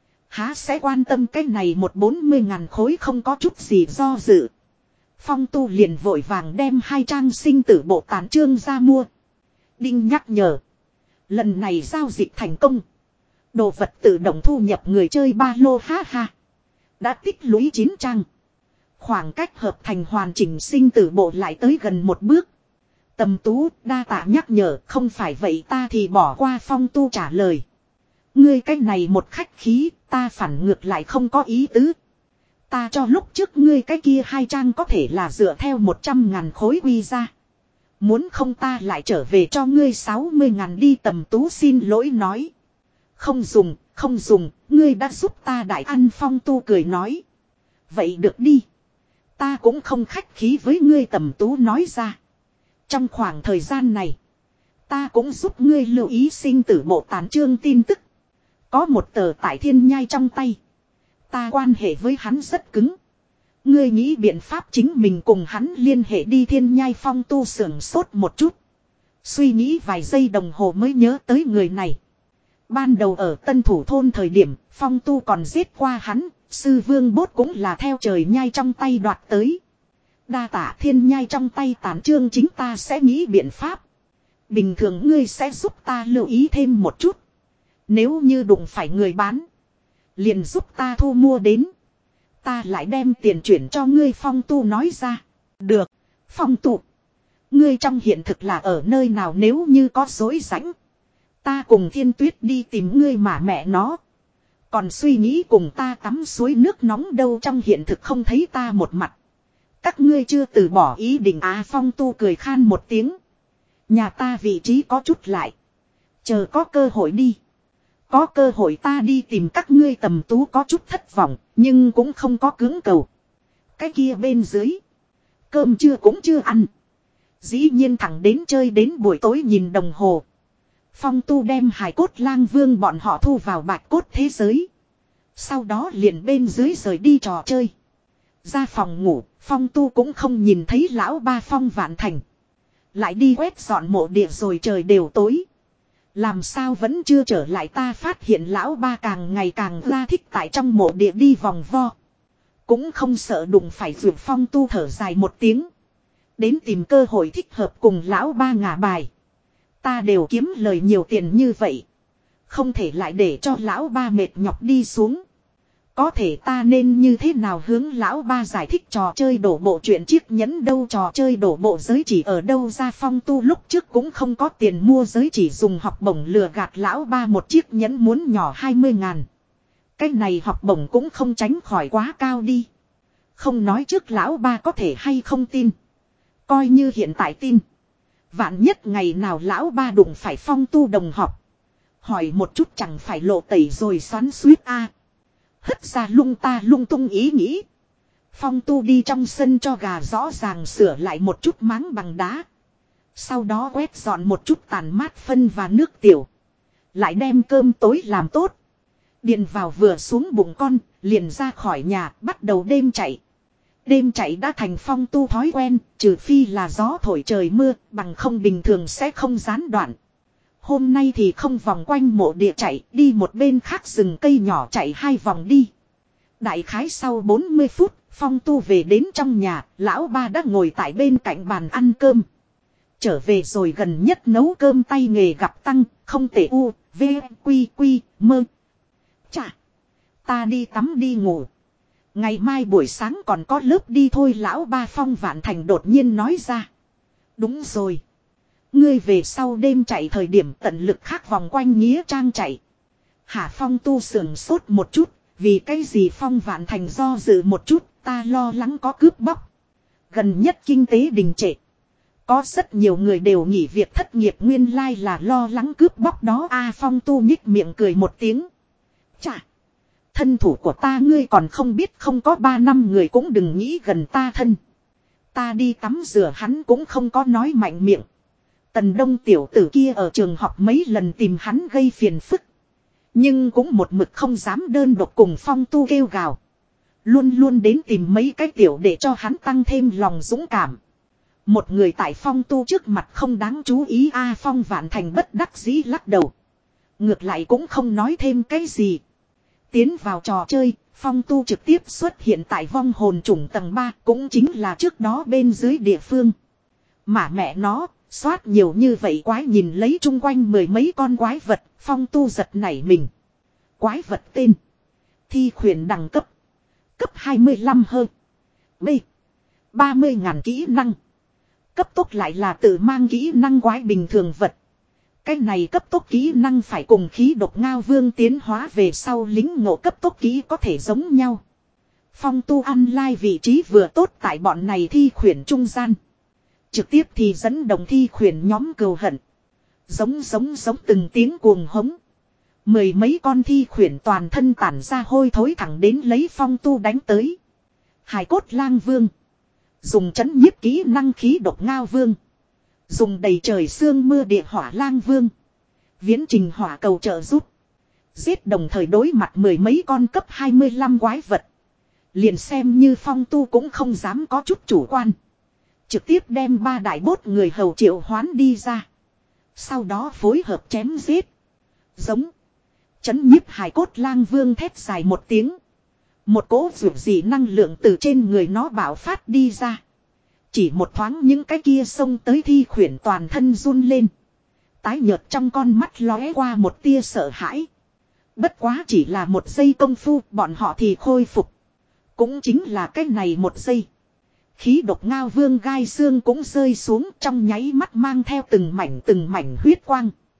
Há sẽ quan tâm cái này một bốn mươi ngàn khối không có chút gì do dự. Phong Tu liền vội vàng đem hai trang sinh tử bộ tán chương ra mua. Đinh nhắc nhở. Lần này giao dịch thành công. Đồ vật tự động thu nhập người chơi ba lô ha ha. Đã tích lũy chín trang. Khoảng cách hợp thành hoàn chỉnh sinh tử bộ lại tới gần một bước. Tầm Tú đa tạ nhắc nhở, không phải vậy ta thì bỏ qua. Phong Tu trả lời. Ngươi cái này một khách khí, ta phản ngược lại không có ý tứ. Ta cho lúc trước ngươi cái kia hai trang có thể là dựa theo một trăm ngàn khối quy ra. Muốn không ta lại trở về cho ngươi sáu mươi ngàn đi. Tầm Tú xin lỗi nói. Không dùng, không dùng, ngươi đã giúp ta đại ăn. Phong Tu cười nói. Vậy được đi. Ta cũng không khách khí với ngươi. Tầm Tú nói ra. Trong khoảng thời gian này, ta cũng giúp ngươi lưu ý sinh tử bộ tán chương tin tức. Có một tờ tại Thiên Nhai trong tay. Ta quan hệ với hắn rất cứng. Ngươi nghĩ biện pháp chính mình cùng hắn liên hệ đi. Thiên Nhai. Phong Tu sưởng sốt một chút. Suy nghĩ vài giây đồng hồ mới nhớ tới người này. Ban đầu ở Tân Thủ Thôn thời điểm, Phong Tu còn giết qua hắn, Sư Vương Bốt cũng là theo trời nhai trong tay đoạt tới. Đa tạ. Thiên Nhai trong tay tán chương chính ta sẽ nghĩ biện pháp. Bình thường ngươi sẽ giúp ta lưu ý thêm một chút. Nếu như đụng phải người bán, liền giúp ta thu mua đến. Ta lại đem tiền chuyển cho ngươi. Phong Tu nói ra. Được. Phong Tu, ngươi trong hiện thực là ở nơi nào? Nếu như có rỗi rãnh, Ta cùng Thiên Tuyết đi tìm ngươi mà mẹ nó. Còn suy nghĩ cùng ta tắm suối nước nóng đâu, trong hiện thực không thấy ta một mặt. Các ngươi chưa từ bỏ ý định à? Phong Tu cười khan một tiếng. Nhà ta vị trí có chút lại. Chờ có cơ hội đi. Có cơ hội ta đi tìm các ngươi. Tầm Tú có chút thất vọng, nhưng cũng không có cưỡng cầu. Cái kia bên dưới. Cơm trưa cũng chưa ăn. Dĩ nhiên thẳng đến chơi đến buổi tối. Nhìn đồng hồ. Phong Tu đem hài cốt lang vương bọn họ thu vào bạch cốt thế giới. Sau đó liền bên dưới rời đi trò chơi. Ra phòng ngủ, Phong Tu cũng không nhìn thấy lão ba Phong Vạn Thành. Lại đi quét dọn mộ địa rồi trời đều tối. Làm sao vẫn chưa trở lại, ta phát hiện lão ba càng ngày càng ra thích tại trong mộ địa đi vòng vo. Cũng không sợ đụng phải vượt. Phong Tu thở dài một tiếng. Đến tìm cơ hội thích hợp cùng lão ba ngả bài. Ta đều kiếm lời nhiều tiền như vậy. Không thể lại để cho lão ba mệt nhọc đi xuống. Có thể ta nên như thế nào hướng lão ba giải thích trò chơi đổ bộ chuyện chiếc nhẫn đâu? Trò chơi đổ bộ giới chỉ ở đâu ra? Phong Tu lúc trước cũng không có tiền mua giới chỉ, dùng học bổng lừa gạt lão ba một chiếc nhẫn muốn nhỏ hai mươi ngàn. Cái này học bổng cũng không tránh khỏi quá cao đi. Không nói trước lão ba có thể hay không tin. Coi như hiện tại tin. Vạn nhất ngày nào lão ba đụng phải Phong Tu đồng học. Hỏi một chút chẳng phải lộ tẩy rồi xoắn suýt a. Hất ra lung ta lung tung ý nghĩ. Phong Tu đi trong sân cho gà rõ ràng sửa lại một chút máng bằng đá. Sau đó quét dọn một chút tàn mát phân và nước tiểu. Lại đem cơm tối làm tốt. Điền vào vừa xuống bụng con, liền ra khỏi nhà, bắt đầu đêm chạy. Đêm chạy đã thành Phong Tu thói quen, trừ phi là gió thổi trời mưa, bằng không bình thường sẽ không gián đoạn. Hôm nay thì không vòng quanh mộ địa chạy, đi một bên khác rừng cây nhỏ chạy hai vòng đi. Đại khái sau bốn mươi phút, Phong Tu về đến trong nhà, lão ba đã ngồi tại bên cạnh bàn ăn cơm. Trở về rồi, gần nhất nấu cơm tay nghề gặp tăng, không thể u, v, quy quy, mơ. Chà, ta đi tắm đi ngủ. Ngày mai buổi sáng còn có lớp đi thôi, lão ba Phong Vạn Thành đột nhiên nói ra. Đúng rồi. Ngươi về sau đêm chạy thời điểm tận lực khác vòng quanh nghĩa trang chạy. Hả? Phong Tu sườn sốt một chút. Vì cái gì? Phong Vạn Thành do dự một chút. Ta lo lắng có cướp bóc. Gần nhất kinh tế đình trệ. Có rất nhiều người đều nghỉ việc thất nghiệp, nguyên lai là lo lắng cướp bóc đó a. À, Phong Tu nhích miệng cười một tiếng. Chà, thân thủ của ta ngươi còn không biết, không có ba năm người cũng đừng nghĩ gần ta thân. Ta đi tắm rửa. Hắn cũng không có nói mạnh miệng. Tần Đông tiểu tử kia ở trường học mấy lần tìm hắn gây phiền phức. Nhưng cũng một mực không dám đơn độc cùng Phong Tu kêu gào. Luôn luôn đến tìm mấy cái tiểu để cho hắn tăng thêm lòng dũng cảm. Một người tại Phong Tu trước mặt không đáng chú ý a. À, Phong Vạn Thành bất đắc dĩ lắc đầu. Ngược lại cũng không nói thêm cái gì. Tiến vào trò chơi, Phong Tu trực tiếp xuất hiện tại vong hồn chủng tầng ba, cũng chính là trước đó bên dưới địa phương. Mà mẹ nó, xoát nhiều như vậy quái, nhìn lấy chung quanh mười mấy con quái vật, Phong Tu giật nảy mình. Quái vật tên. Thi khuyển đẳng cấp. Cấp hai mươi lăm hơn. B. ba mươi ngàn kỹ năng. Cấp tốc lại là tự mang kỹ năng quái bình thường vật. Cái này cấp tốc kỹ năng phải cùng khí độc ngao vương tiến hóa về sau lính ngộ cấp tốc kỹ có thể giống nhau. Phong Tu online vị trí vừa tốt tại bọn này thi khuyển trung gian. Trực tiếp thì dẫn đồng thi khuyển nhóm cừu hận. Giống giống giống từng tiếng cuồng hống. Mười mấy con thi khuyển toàn thân tản ra hôi thối thẳng đến lấy Phong Tu đánh tới. Hài cốt lang vương. Dùng trấn nhiếp kỹ năng khí độc ngao vương. Dùng đầy trời sương mưa địa hỏa lang vương. Viễn trình hỏa cầu trợ giúp. Giết đồng thời đối mặt mười mấy con cấp hai mươi lăm quái vật. Liền xem như Phong Tu cũng không dám có chút chủ quan. Trực tiếp đem ba đại bốt người hầu triệu hoán đi ra. Sau đó phối hợp chém giết. Giống. Chấn nhiếp hài cốt lang vương thét dài một tiếng. Một cỗ rượu dị năng lượng từ trên người nó bạo phát đi ra. Chỉ một thoáng những cái kia xông tới thi khuyển toàn thân run lên. Tái nhợt trong con mắt lóe qua một tia sợ hãi. Bất quá chỉ là một giây công phu, bọn họ thì khôi phục. Cũng chính là cái này một giây. Khí độc ngao vương gai xương cũng rơi xuống, trong nháy mắt mang theo từng mảnh từng mảnh huyết quang.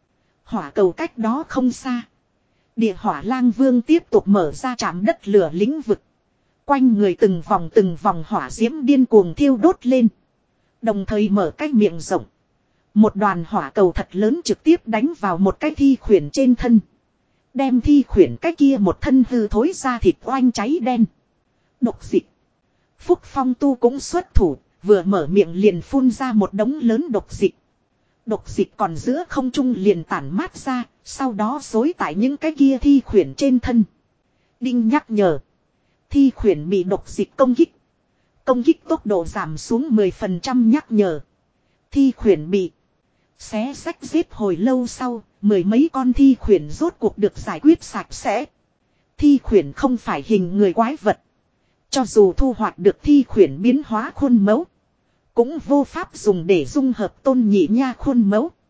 Hỏa cầu cách đó không xa. Địa hỏa lang vương tiếp tục mở ra trạm đất lửa lĩnh vực. Quanh người từng vòng từng vòng hỏa diễm điên cuồng thiêu đốt lên. Đồng thời mở cái miệng rộng. Một đoàn hỏa cầu thật lớn trực tiếp đánh vào một cái thi khuyển trên thân. Đem thi khuyển cái kia một thân hư thối ra thịt oanh cháy đen. Độc dịch. Phúc Phong Tu cũng xuất thủ, vừa mở miệng liền phun ra một đống lớn độc dịch. Độc dịch còn giữa không trung liền tản mát ra, sau đó xối tại những cái kia thi khuyển trên thân. Đinh nhắc nhở. Thi khuyển bị độc dịch công kích. Công kích tốc độ giảm xuống mười phần trăm nhắc nhở. Thi khuyển bị xé sách giết hồi lâu sau, mười mấy con thi khuyển rốt cuộc được giải quyết sạch sẽ. Thi khuyển không phải hình người quái vật. Cho dù thu hoạch được thi khuyển biến hóa khuôn mẫu, cũng vô pháp dùng để dung hợp tôn nhị nha khuôn mẫu.